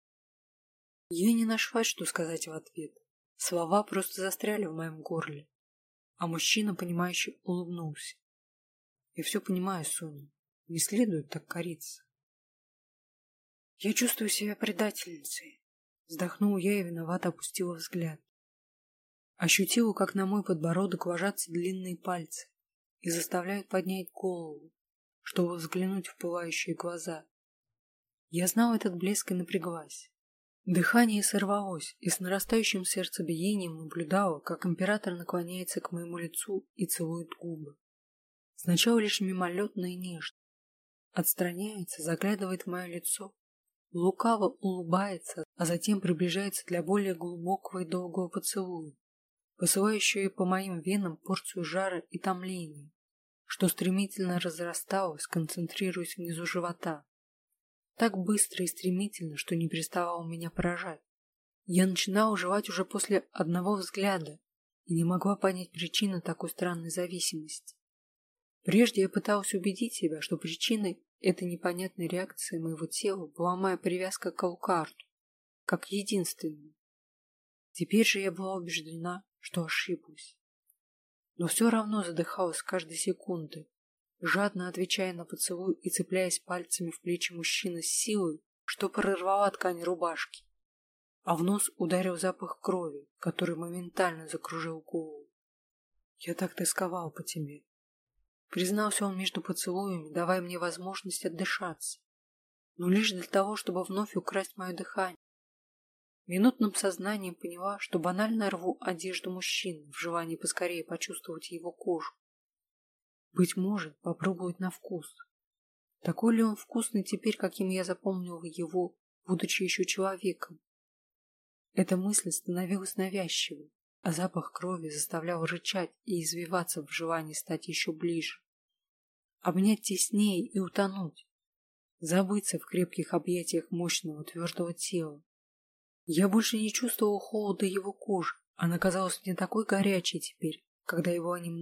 Я не нашла, что сказать в ответ. Слова просто застряли в моем горле. А мужчина, понимающе улыбнулся. «Я все понимаю, Соня. Не следует так кориться». «Я чувствую себя предательницей», — вздохнула я и виновато опустила взгляд. Ощутила, как на мой подбородок ложатся длинные пальцы и заставляют поднять голову, чтобы взглянуть в пылающие глаза. Я знала этот блеск и напряглась. Дыхание сорвалось, и с нарастающим сердцебиением наблюдала, как император наклоняется к моему лицу и целует губы. Сначала лишь мимолетно и нежно. Отстраняется, заглядывает в мое лицо, лукаво улыбается, а затем приближается для более глубокого и долгого поцелуя, посылающего по моим венам порцию жара и томления, что стремительно разрасталось, концентрируясь внизу живота. Так быстро и стремительно, что не переставало меня поражать. Я начинала желать уже после одного взгляда и не могла понять причины такой странной зависимости. Прежде я пыталась убедить себя, что причиной этой непонятной реакции моего тела была моя привязка к Алукарту, как единственной. Теперь же я была убеждена, что ошиблась. Но все равно задыхалась с каждой секунды, жадно отвечая на поцелуй и цепляясь пальцами в плечи мужчины с силой, что прорвала ткань рубашки, а в нос ударил запах крови, который моментально закружил голову. «Я так тосковал по тебе», — признался он между поцелуями, давая мне возможность отдышаться, но лишь для того, чтобы вновь украсть мое дыхание. Минутным сознанием поняла, что банально рву одежду мужчины в желании поскорее почувствовать его кожу. Быть может, попробовать на вкус. Такой ли он вкусный теперь, каким я запомнила его, будучи еще человеком? Эта мысль становилась навязчивой, а запах крови заставлял рычать и извиваться в желании стать еще ближе. Обнять теснее и утонуть. Забыться в крепких объятиях мощного твердого тела. Я больше не чувствовала холода его кожи. Она казалась мне такой горячей теперь, когда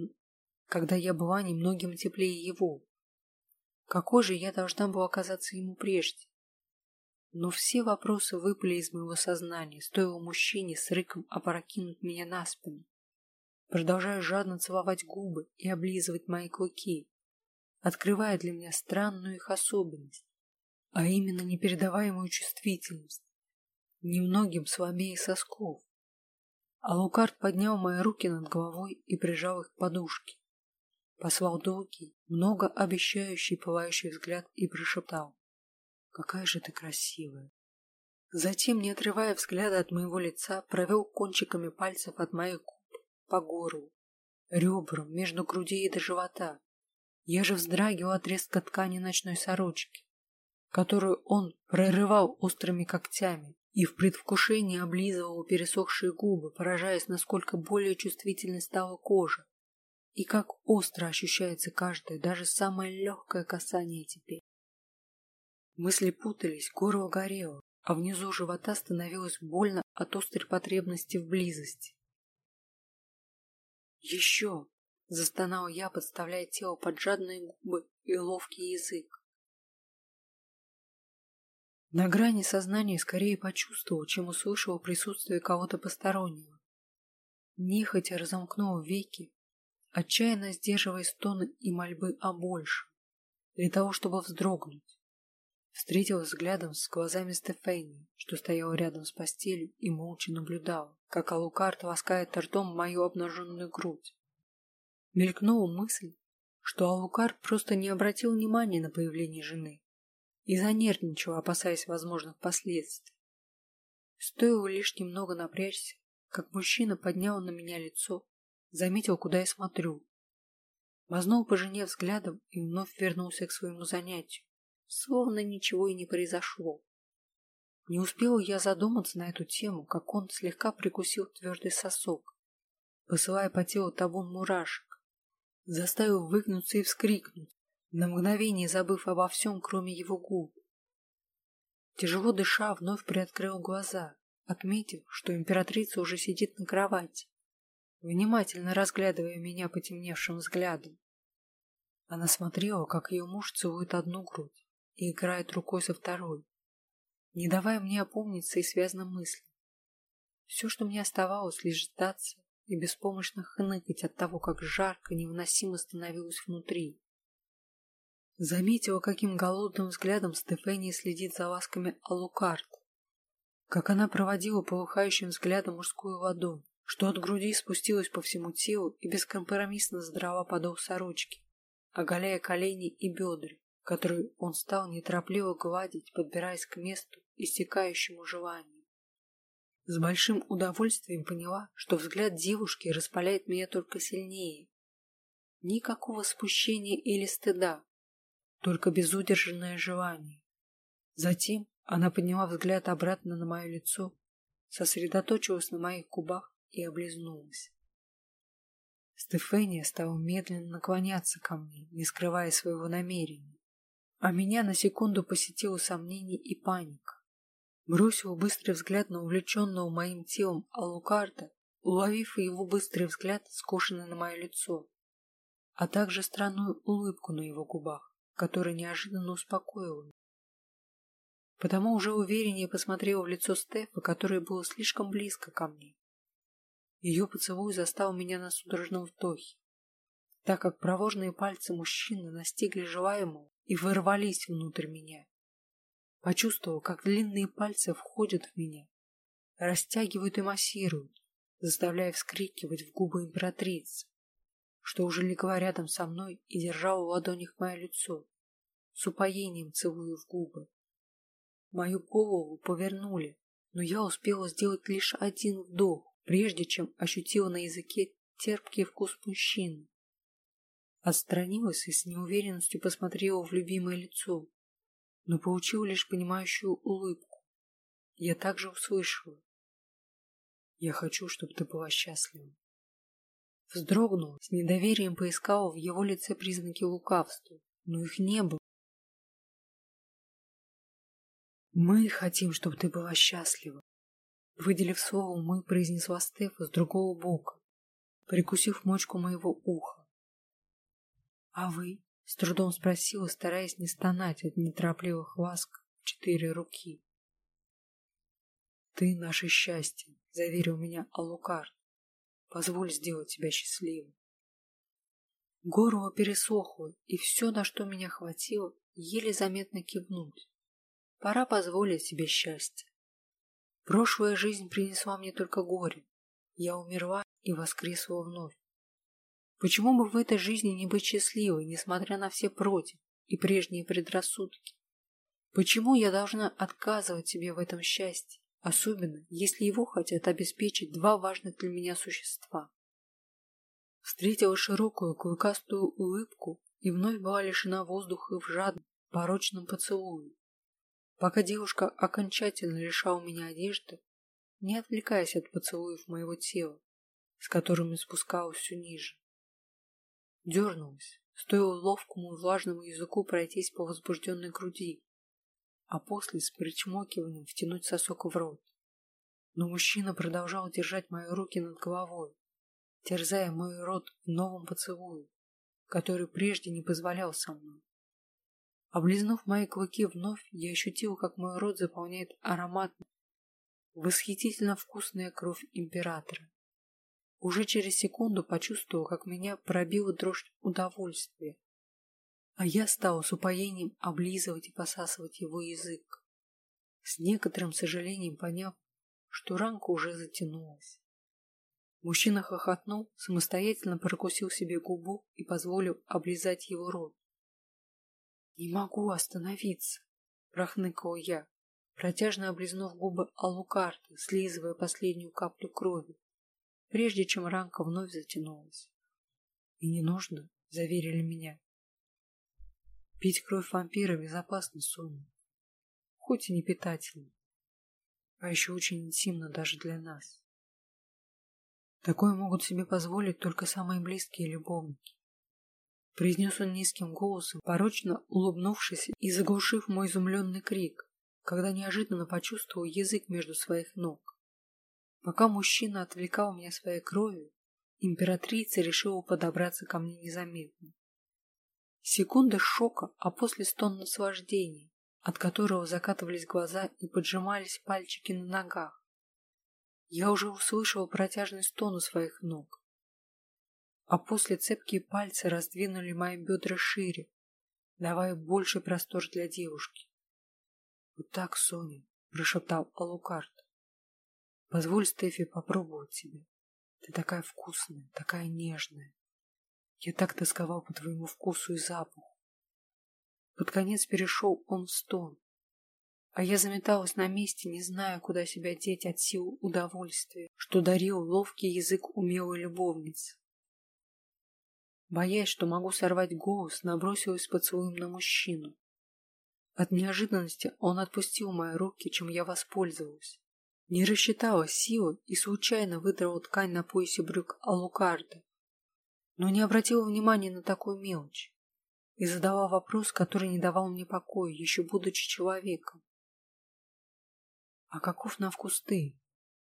я была немногим теплее его. Какой же я должна была оказаться ему прежде? Но все вопросы выпали из моего сознания, стоило мужчине с рыком опрокинуть меня на спину, продолжая жадно целовать губы и облизывать мои клыки, открывая для меня странную их особенность, а именно непередаваемую чувствительность, немногим слабее сосков. Алукард поднял мои руки над головой и прижал их к подушке, послал долгий, многообещающий пылающий взгляд и прошептал: «Какая же ты красивая!» Затем, не отрывая взгляда от моего лица, провел кончиками пальцев от моих губ по горлу, ребрам, между груди и до живота. Я же вздрагивал от резко ткани ночной сорочки, которую он прорывал острыми когтями, и в предвкушении облизывал пересохшие губы, поражаясь, насколько более чувствительной стала кожа, и как остро ощущается каждое, даже самое легкое касание теперь. Мысли путались, горло горело, а внизу живота становилось больно от острой потребности в близости. «Еще!» — застонал я, подставляя тело под жадные губы и ловкий язык. На грани сознания скорее почувствовал, чем услышал присутствие кого-то постороннего. Нехотя разомкнул веки, отчаянно сдерживая стоны и мольбы о большем, для того, чтобы вздрогнуть. Встретил взглядом с глазами Стефении, что стояла рядом с постелью и молча наблюдала, как Алукард ласкает ртом мою обнаженную грудь. Мелькнула мысль, что Алукард просто не обратил внимания на появление жены и занервничал, опасаясь возможных последствий. Стоило лишь немного напрячься, как мужчина поднял на меня лицо, заметил, куда я смотрю. Мазнул по жене взглядом и вновь вернулся к своему занятию, словно ничего и не произошло. Не успела я задуматься на эту тему, как он слегка прикусил твердый сосок, посылая по телу табун мурашек, заставил выгнуться и вскрикнуть, на мгновение забыв обо всем, кроме его губ. Тяжело дыша, вновь приоткрыл глаза, отметив, что императрица уже сидит на кровати, внимательно разглядывая меня потемневшим взглядом. Она смотрела, как ее муж целует одну грудь и играет рукой со второй, не давая мне опомниться и связно мыслям. Все, что мне оставалось, лишь сдаться и беспомощно хныкать от того, как жарко невыносимо становилось внутри. Заметила, каким голодным взглядом Стефания следит за ласками Алукард, как она проводила полыхающим взглядом мужскую ладонь, что от груди спустилась по всему телу и бескомпромиссно задрала подол сорочки, оголяя колени и бедра, которые он стал неторопливо гладить, подбираясь к месту, истекающему желанием. С большим удовольствием поняла, что взгляд девушки распаляет меня только сильнее. Никакого спущения или стыда, только безудержанное желание. Затем она подняла взгляд обратно на мое лицо, сосредоточилась на моих губах и облизнулась. Стефания стала медленно наклоняться ко мне, не скрывая своего намерения. А меня на секунду посетило сомнение и паника. Бросила быстрый взгляд на увлеченного моим телом Алукарда, уловив его быстрый взгляд, скошенный на мое лицо, а также странную улыбку на его губах, которая неожиданно успокоила меня. Потому уже увереннее посмотрела в лицо Стефа, которое было слишком близко ко мне. Ее поцелуй застал меня на судорожном вдохе, так как проворные пальцы мужчины настигли желаемого и ворвались внутрь меня. Почувствовал, как длинные пальцы входят в меня, растягивают и массируют, заставляя вскрикивать в губы императрицы, что уже легла рядом со мной и держала в ладонях мое лицо, с упоением целуя в губы. Мою голову повернули, но я успела сделать лишь один вдох, прежде чем ощутила на языке терпкий вкус мужчины. Отстранилась и с неуверенностью посмотрела в любимое лицо, но получила лишь понимающую улыбку. Я также услышала: «Я хочу, чтобы ты была счастлива». Вздрогнула, с недоверием поискала в его лице признаки лукавства, но их не было. «Мы хотим, чтобы ты была счастлива», — выделив слово «мы», произнесла Стефа с другого бока, прикусив мочку моего уха. «А вы?» — с трудом спросила, стараясь не стонать от неторопливых ласк в 4 руки. «Ты наше счастье», — заверил меня Алукард. «Позволь сделать тебя счастливым». Горло пересохло, и все, на что меня хватило, еле заметно кивнуть. Пора позволить себе счастье. Прошлая жизнь принесла мне только горе. Я умерла и воскресла вновь. Почему бы в этой жизни не быть счастливой, несмотря на все против и прежние предрассудки? Почему я должна отказывать себе в этом счастье, особенно если его хотят обеспечить два важных для меня существа? Встретила широкую клыкастую улыбку и вновь была лишена воздуха в жадном, порочном поцелуе. Пока девушка окончательно лишала меня одежды, не отвлекаясь от поцелуев моего тела, с которыми спускалась все ниже. Дернулась, стоило ловкому и влажному языку пройтись по возбужденной груди, а после с причмокиванием втянуть сосок в рот. Но мужчина продолжал держать мои руки над головой, терзая мой рот в новом поцелуе, который прежде не позволял со мной. Облизнув мои клыки вновь, я ощутил, как мой рот заполняет ароматная, восхитительно вкусная кровь императора. Уже через секунду почувствовал, как меня пробила дрожь удовольствия, а я стал с упоением облизывать и посасывать его язык, с некоторым сожалением поняв, что ранка уже затянулась. Мужчина хохотнул, самостоятельно прокусил себе губу и позволил облизать его рот. «Не могу остановиться», — прохныкала я, протяжно облизнув губы Алукарта, слизывая последнюю каплю крови, прежде чем ранка вновь затянулась. И не нужно, заверили меня. Пить кровь вампира безопасно, Соня. Хоть и не питательно, а еще очень интимно даже для нас. Такое могут себе позволить только самые близкие любовники. Произнес он низким голосом, порочно улыбнувшись и заглушив мой изумленный крик, когда неожиданно почувствовал язык между своих ног. Пока мужчина отвлекал меня своей кровью, императрица решила подобраться ко мне незаметно. Секунда шока, а после стон наслаждения, от которого закатывались глаза и поджимались пальчики на ногах. Я уже услышала протяжный стон у своих ног, а после цепкие пальцы раздвинули мои бедра шире, давая больше простор для девушки. «Вот так, Соня», — прошептал Алукарт. «Позволь Стефи попробовать тебя. Ты такая вкусная, такая нежная. Я так тосковал по твоему вкусу и запаху». Под конец перешел он в стон, а я заметалась на месте, не зная, куда себя деть от сил удовольствия, что дарил ловкий язык умелой любовницы. Боясь, что могу сорвать голос, набросилась поцелуем на мужчину. От неожиданности он отпустил мои руки, чем я воспользовалась. Не рассчитала силы и случайно выдрала ткань на поясе брюк Алукарда, но не обратила внимания на такую мелочь и задала вопрос, который не давал мне покоя, еще будучи человеком. «А каков на вкус ты?»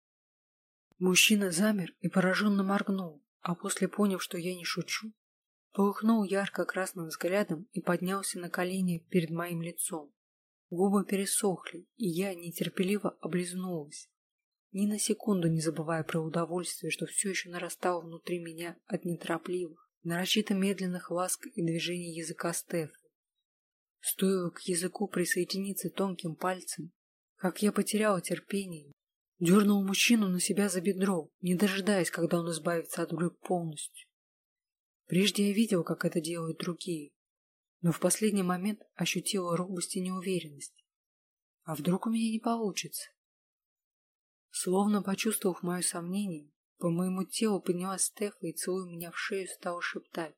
Мужчина замер и пораженно моргнул, а после, поняв, что я не шучу, полыхнул ярко-красным взглядом и поднялся на колени перед моим лицом. Губы пересохли, и я нетерпеливо облизнулась, ни на секунду не забывая про удовольствие, что все еще нарастало внутри меня от неторопливых, нарочито медленных ласк и движений языка Стефы. Стоило к языку присоединиться тонким пальцем, как я потеряла терпение, дернула мужчину на себя за бедро, не дожидаясь, когда он избавится от брюк полностью. Прежде я видела, как это делают другие, но в последний момент ощутила робость и неуверенность. А вдруг у меня не получится? Словно почувствовав мое сомнение, по моему телу поднялась Стефа и, целуя меня в шею, стала шептать: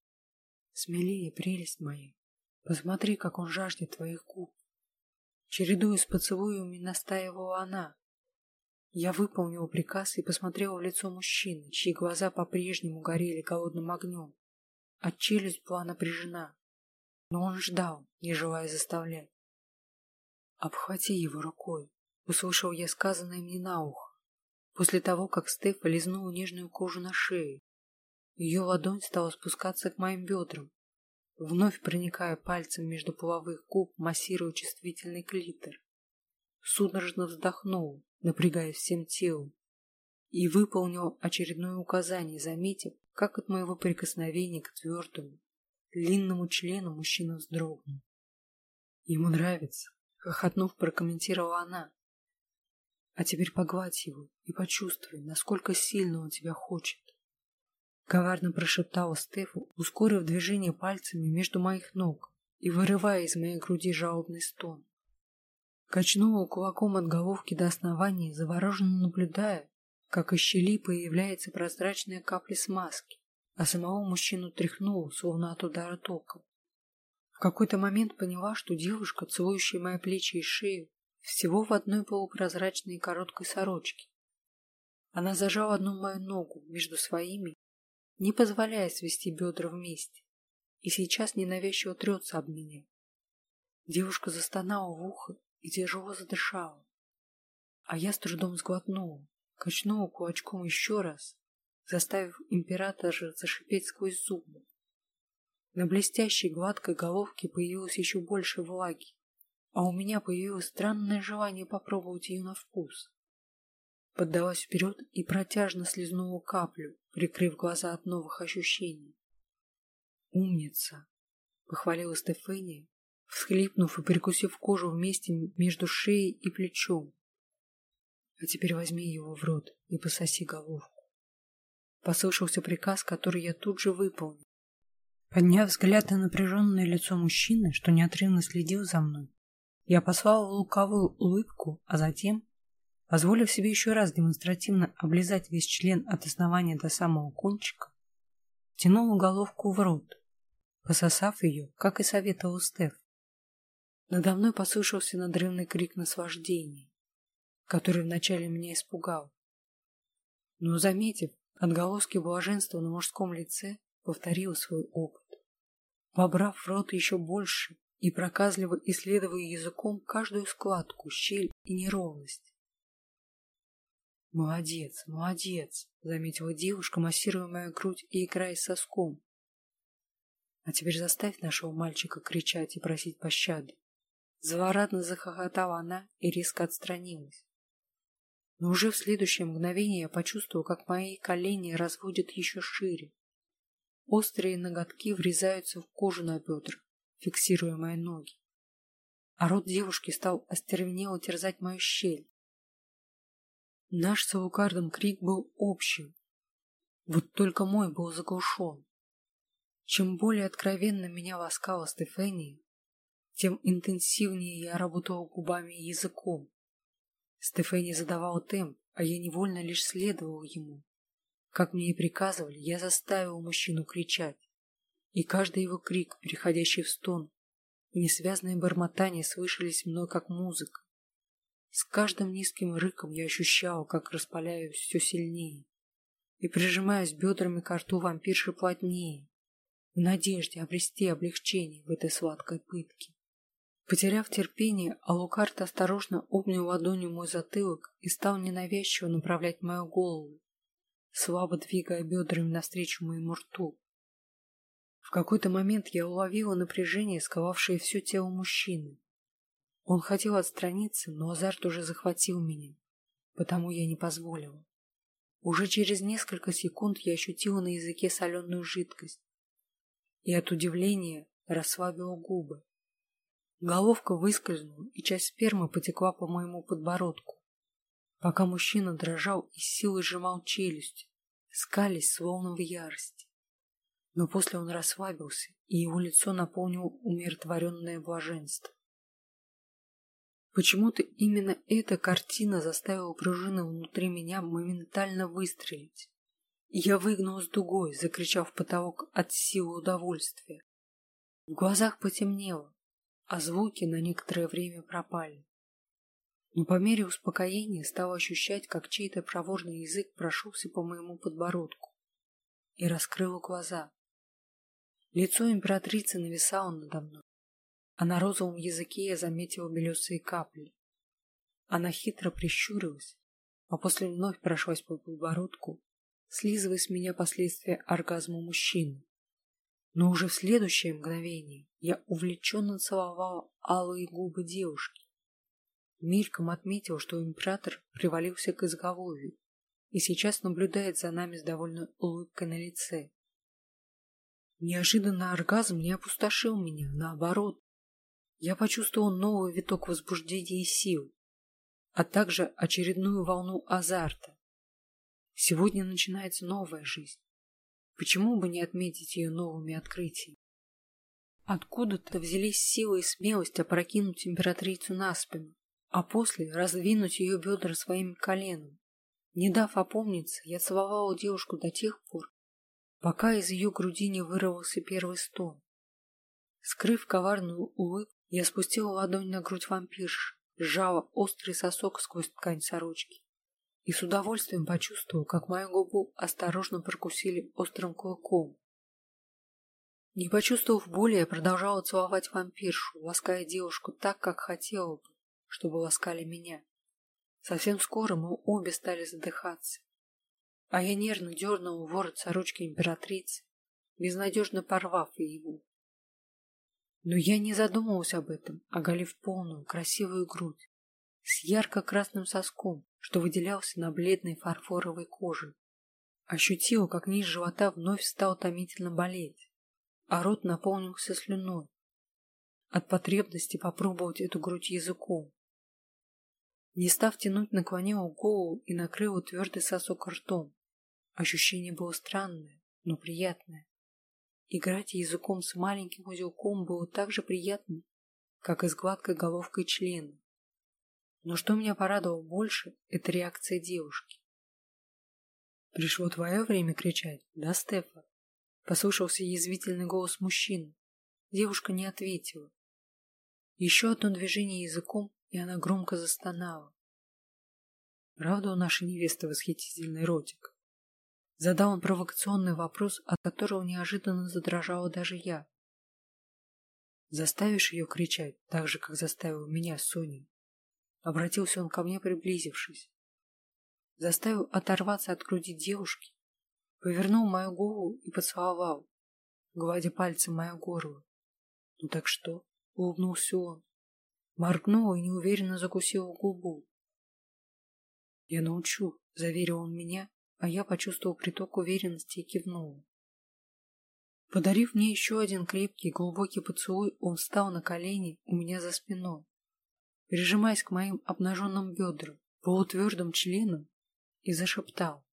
«Смелее, прелесть моя, посмотри, как он жаждет твоих губ». Чередуясь с поцелуями, настаивала она. Я выполнила приказ и посмотрела в лицо мужчины, чьи глаза по-прежнему горели голодным огнем, а челюсть была напряжена. Но он ждал, не желая заставлять. «Обхвати его рукой», — услышал я сказанное мне на ухо, после того, как Стефа лизнула нежную кожу на шее. Ее ладонь стала спускаться к моим бедрам, вновь проникая пальцем между половых губ, массируя чувствительный клитор. Судорожно вздохнул, напрягаясь всем телом, и выполнил очередное указание, заметив, как от моего прикосновения к твердому, длинному члену мужчина вздрогнул. «Ему нравится», — хохотнув, прокомментировала она. «А теперь погладь его и почувствуй, насколько сильно он тебя хочет». Коварно прошептала Стефа, ускорив движение пальцами между моих ног и вырывая из моей груди жалобный стон. Качнула кулаком от головки до основания, завороженно наблюдая, как из щели появляется прозрачная капля смазки, а самого мужчину тряхнуло, словно от удара током. В какой-то момент поняла, что девушка, целующая мои плечи и шею, всего в одной полупрозрачной короткой сорочке. Она зажала одну мою ногу между своими, не позволяя свести бедра вместе, и сейчас ненавязчиво трется об меня. Девушка застонала в ухо и тяжело задышала, а я с трудом сглотнула, качнула кулачком еще раз, заставив императора зашипеть сквозь зубы. На блестящей гладкой головке появилось еще больше влаги, а у меня появилось странное желание попробовать ее на вкус. Поддалась вперед и протяжно слизнула каплю, прикрыв глаза от новых ощущений. «Умница!» — похвалила Стефания, всхлипнув и прикусив кожу вместе между шеей и плечом. «А теперь возьми его в рот и пососи головку». Послышался приказ, который я тут же выполнил. Подняв взгляд на напряженное лицо мужчины, что неотрывно следил за мной, Я послала лукавую улыбку, а затем, позволив себе еще раз демонстративно облизать весь член от основания до самого кончика, тянула головку в рот, пососав ее, как и советовал Стеф. Надо мной послышался надрывный крик наслаждения, который вначале меня испугал. Но, заметив отголоски блаженства на мужском лице, повторил свой опыт, вобрав в рот еще больше и проказливо исследуя языком каждую складку, щель и неровность. «Молодец, молодец!» — заметила девушка, массируя мою грудь и играя с соском. «А теперь заставь нашего мальчика кричать и просить пощады». Злорадно захохотала она и резко отстранилась. Но уже в следующее мгновение я почувствовал, как мои колени разводят еще шире. Острые ноготки врезаются в кожу на бедрах, фиксируя мои ноги. А рот девушки стал остервенело терзать мою щель. Наш с Алукардом крик был общим. Вот только мой был заглушен. Чем более откровенно меня ласкала Стефания, тем интенсивнее я работала губами и языком. Стефани задавал темп, а я невольно лишь следовал ему. Как мне и приказывали, я заставил мужчину кричать. И каждый его крик, переходящий в стон, и несвязные бормотания слышались мной как музыка. С каждым низким рыком я ощущал, как распаляюсь все сильнее и прижимаюсь бедрами к рту вампирши плотнее, в надежде обрести облегчение в этой сладкой пытке. Потеряв терпение, Алукард осторожно обнял ладонью мой затылок и стал ненавязчиво направлять мою голову, слабо двигая бедрами навстречу моему рту. В какой-то момент я уловила напряжение, сковавшее все тело мужчины. Он хотел отстраниться, но азарт уже захватил меня, потому я не позволила. Уже через несколько секунд я ощутила на языке соленую жидкость и от удивления расслабила губы. Головка выскользнула, и часть спермы потекла по моему подбородку, пока мужчина дрожал и с силой сжимал челюсти, скались словно в ярости. Но после он расслабился, и его лицо наполнило умиротворенное блаженство. Почему-то именно эта картина заставила пружины внутри меня моментально выстрелить. И я выгнулась дугой, закричав в потолок от силы удовольствия. В глазах потемнело, а звуки на некоторое время пропали. Но по мере успокоения стала ощущать, как чей-то проворный язык прошелся по моему подбородку и раскрыла глаза. Лицо императрицы нависало надо мной, а на розовом языке я заметила белесые капли. Она хитро прищурилась, а после вновь прошлась по подбородку, слизывая с меня последствия оргазма мужчины. Но уже в следующее мгновение я увлеченно целовала алые губы девушки. Мельком отметил, что император привалился к изголовью и сейчас наблюдает за нами с довольной улыбкой на лице. Неожиданно оргазм не опустошил меня, наоборот. Я почувствовал новый виток возбуждения и сил, а также очередную волну азарта. Сегодня начинается новая жизнь. Почему бы не отметить ее новыми открытиями? Откуда-то взялись силы и смелость опрокинуть императрицу на спину, а после раздвинуть ее бедра своим коленом. Не дав опомниться, я целовала девушку до тех пор, пока из ее груди не вырвался первый стон. Скрыв коварную улыбку, я спустила ладонь на грудь вампирши, сжала острый сосок сквозь ткань сорочки и с удовольствием почувствовал, как мою губу осторожно прокусили острым клыком. Не почувствовав боли, я продолжала целовать вампиршу, лаская девушку так, как хотела бы, чтобы ласкали меня. Совсем скоро мы обе стали задыхаться, а я нервно дернула ворот сорочки императрицы, безнадежно порвав его. Но я не задумывалась об этом, оголив полную, красивую грудь с ярко-красным соском, что выделялся на бледной фарфоровой коже. Ощутила, как низ живота вновь стал томительно болеть, а рот наполнился слюной от потребности попробовать эту грудь языком. Не став тянуть, наклонила голову и накрыла твердый сосок ртом. Ощущение было странное, но приятное. Играть языком с маленьким узелком было так же приятно, как и с гладкой головкой члена. Но что меня порадовало больше, это реакция девушки. «Пришло твое время кричать, да, Стефа?» Послышался язвительный голос мужчины. Девушка не ответила. Еще одно движение языком, и она громко застонала. «Правда у нашей невесты восхитительный ротик?» Задал он провокационный вопрос, от которого неожиданно задрожала даже я. «Заставишь ее кричать, так же, как заставил меня, Соню?» Обратился он ко мне, приблизившись. Заставил оторваться от груди девушки, повернул мою голову и поцеловал, гладя пальцем мое горло. «Ну так что?» — улыбнулся он. Моргнула и неуверенно закусила губу. «Я научу», — заверил он меня, а я почувствовал приток уверенности и кивнул. Подарив мне еще один крепкий глубокий поцелуй, он встал на колени у меня за спиной, прижимаясь к моим обнаженным бедрам, полутвердым членом, и зашептал: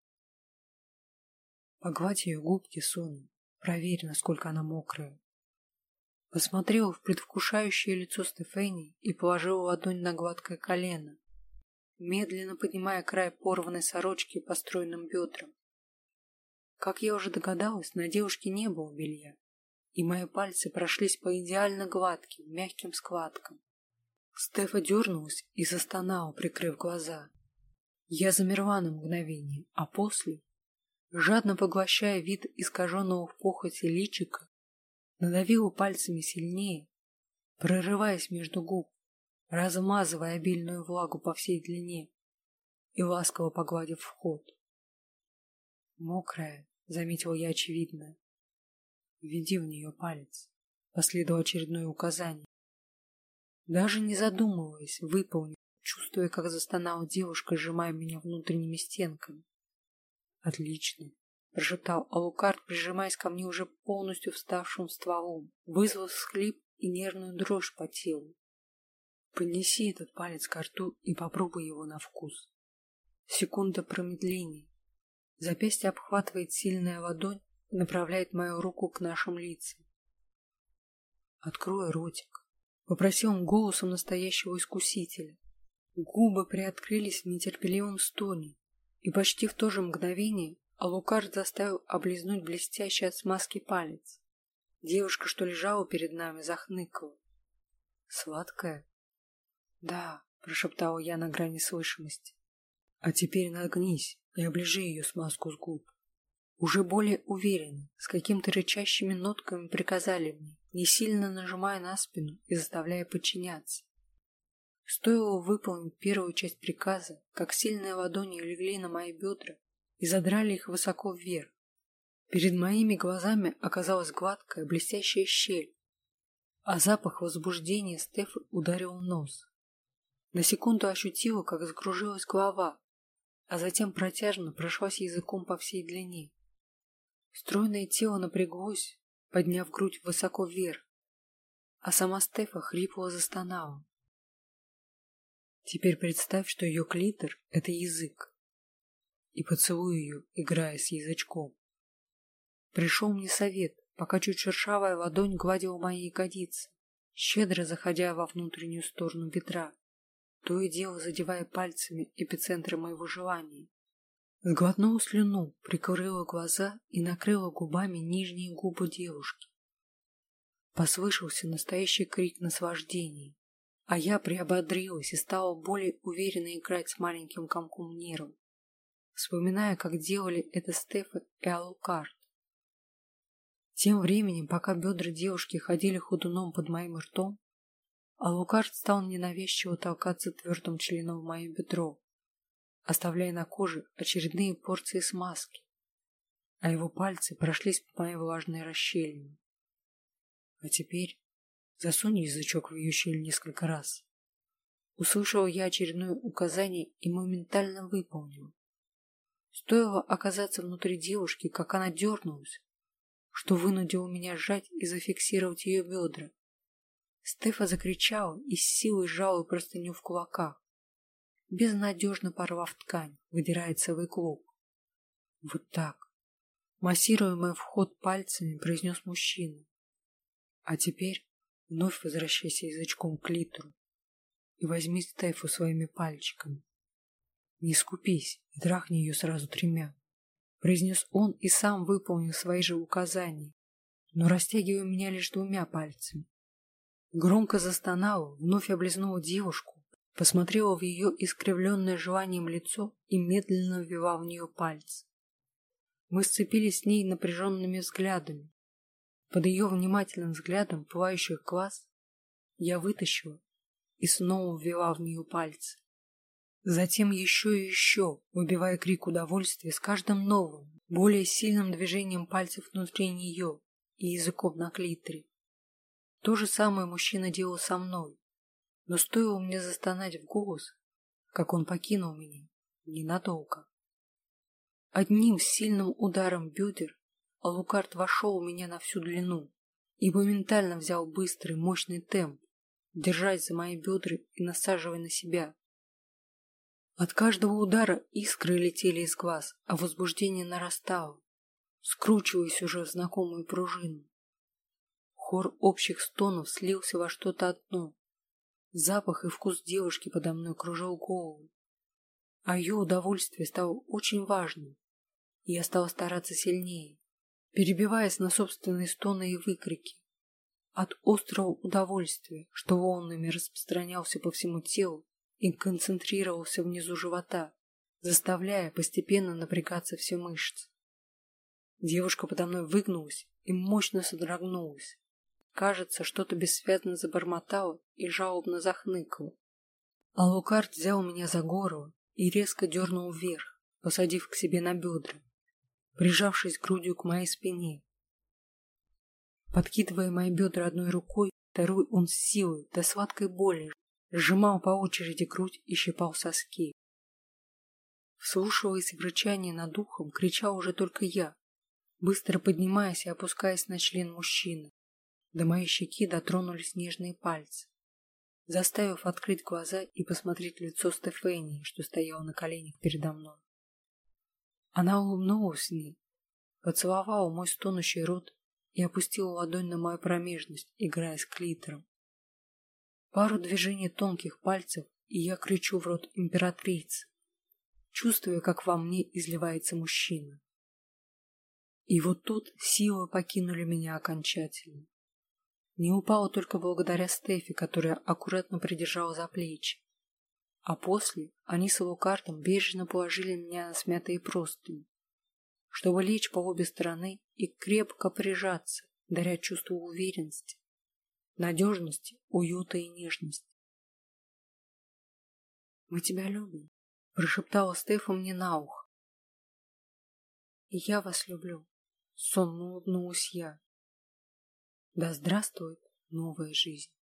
«Погладь ее губки, Соня, проверь, насколько она мокрая». Посмотрел в предвкушающее лицо Стефани и положил ладонь на гладкое колено, медленно поднимая край порванной сорочки по стройным бедрам. Как я уже догадалась, на девушке не было белья, и мои пальцы прошлись по идеально гладким, мягким складкам. Стефа дернулась и застонала, прикрыв глаза. Я замерла на мгновение, а после, жадно поглощая вид искаженного в похоти личика, надавила пальцами сильнее, прорываясь между губ, размазывая обильную влагу по всей длине и ласково погладив вход. «Мокрая», — заметил я очевидное. «Введи в нее палец», — последовало очередное указание. Даже не задумываясь, выполнил, чувствуя, как застонала девушка, сжимая меня внутренними стенками. «Отлично», — прошептал Алукард, прижимаясь ко мне уже полностью вставшим стволом, вызвав всхлип и нервную дрожь по телу. «Поднеси этот палец ко рту и попробуй его на вкус». Секунда промедления. Запястье обхватывает сильная ладонь и направляет мою руку к нашим лицам. «Открой ротик», — попросил он голосом настоящего искусителя. Губы приоткрылись в нетерпеливом стоне, и почти в то же мгновение Алукард заставил облизнуть блестящий от смазки палец. Девушка, что лежала перед нами, захныкала. «Сладкая?» «Да», — прошептала я на грани слышимости. «А теперь нагнись и оближи ее смазку с губ». Уже более уверенно, с какими-то рычащими нотками приказали мне, не сильно нажимая на спину и заставляя подчиняться. Стоило выполнить первую часть приказа, как сильные ладони легли на мои бедра и задрали их высоко вверх. Перед моими глазами оказалась гладкая, блестящая щель, а запах возбуждения Стефы ударил в нос. На секунду ощутила, как закружилась голова, а затем протяжно прошлась языком по всей длине. Стройное тело напряглось, подняв грудь высоко вверх, а сама Стефа хрипло застонала. Теперь представь, что ее клитор — это язык, и поцелуй ее, играя с язычком. Пришел мне совет, пока чуть шершавая ладонь гладила мои ягодицы, щедро заходя во внутреннюю сторону бедра, то и дело задевая пальцами эпицентры моего желания. Сглотнула слюну, прикрыла глаза и накрыла губами нижние губы девушки. Послышался настоящий крик наслаждения, а я приободрилась и стала более уверенно играть с маленьким комком нервов, вспоминая, как делали это Стефа и Алукард. Тем временем, пока бедра девушки ходили ходуном под моим ртом, Алукард стал ненавязчиво толкаться твердым членом в мое бедро, оставляя на коже очередные порции смазки, а его пальцы прошлись по моей влажной расщелине. А теперь засунь язычок в ее щель несколько раз. Услышал я очередное указание и моментально выполнил. Стоило оказаться внутри девушки, как она дернулась, что вынудило меня сжать и зафиксировать ее бедра. Стефа закричала и с силой сжала простыню в кулаках, безнадежно порвав ткань, выдирая целый клуб. Вот так, массируя мой вход пальцами, произнес мужчина. А теперь Вновь возвращайся язычком к литру и возьми Стефу своими пальчиками. Не скупись и трахни ее сразу 3, произнес он и сам выполнил свои же указания, но растягивая меня лишь 2 пальцами. Громко застонала, вновь облизнула девушку, посмотрела в ее искривленное желанием лицо и медленно ввела в нее пальцы. Мы сцепились с ней напряженными взглядами. Под ее внимательным взглядом пылающих глаз я вытащила и снова ввела в нее пальцы. Затем еще и еще, выбивая крик удовольствия с каждым новым, более сильным движением пальцев внутри нее и языком на клиторе. То же самое мужчина делал со мной, но стоило мне застонать в голос, как он покинул меня ненадолго. Одним сильным ударом бедер Алукард вошел у меня на всю длину и моментально взял быстрый, мощный темп, держась за мои бедра и насаживая на себя. От каждого удара искры летели из глаз, а возбуждение нарастало, скручиваясь уже в знакомую пружину. Хор общих стонов слился во что-то одно. Запах и вкус девушки подо мной кружил голову, а ее удовольствие стало очень важным, и я стала стараться сильнее, перебиваясь на собственные стоны и выкрики. От острого удовольствия, что волнами распространялся по всему телу и концентрировался внизу живота, заставляя постепенно напрягаться все мышцы. Девушка подо мной выгнулась и мощно содрогнулась. Кажется, что-то бессвязно забормотало и жалобно захныкало. Алукард взял меня за горло и резко дернул вверх, посадив к себе на бедра, прижавшись грудью к моей спине. Подкидывая мои бедра одной рукой, второй он с силой до сладкой боли сжимал по очереди грудь и щипал соски. Вслушиваясь в рычание над ухом, кричал уже только я, быстро поднимаясь и опускаясь на член мужчины. До моей щеки дотронулись нежные пальцы, заставив открыть глаза и посмотреть в лицо Стефании, что стояла на коленях передо мной. Она улыбнулась мне, поцеловала мой стонущий рот и опустила ладонь на мою промежность, играя с клитором. Пару движений тонких пальцев, и я кричу в рот императрицы, чувствуя, как во мне изливается мужчина. И вот тут силы покинули меня окончательно. Не упала только благодаря Стефи, которая аккуратно придержала за плечи. А после они с Алукардом бережно положили меня на смятые простыни, чтобы лечь по обе стороны и крепко прижаться, даря чувство уверенности, надежности, уюта и нежности. «Мы тебя любим», — прошептала Стефа мне на ухо. «И я вас люблю», — сонно улыбнулась я. Да здравствует новая жизнь.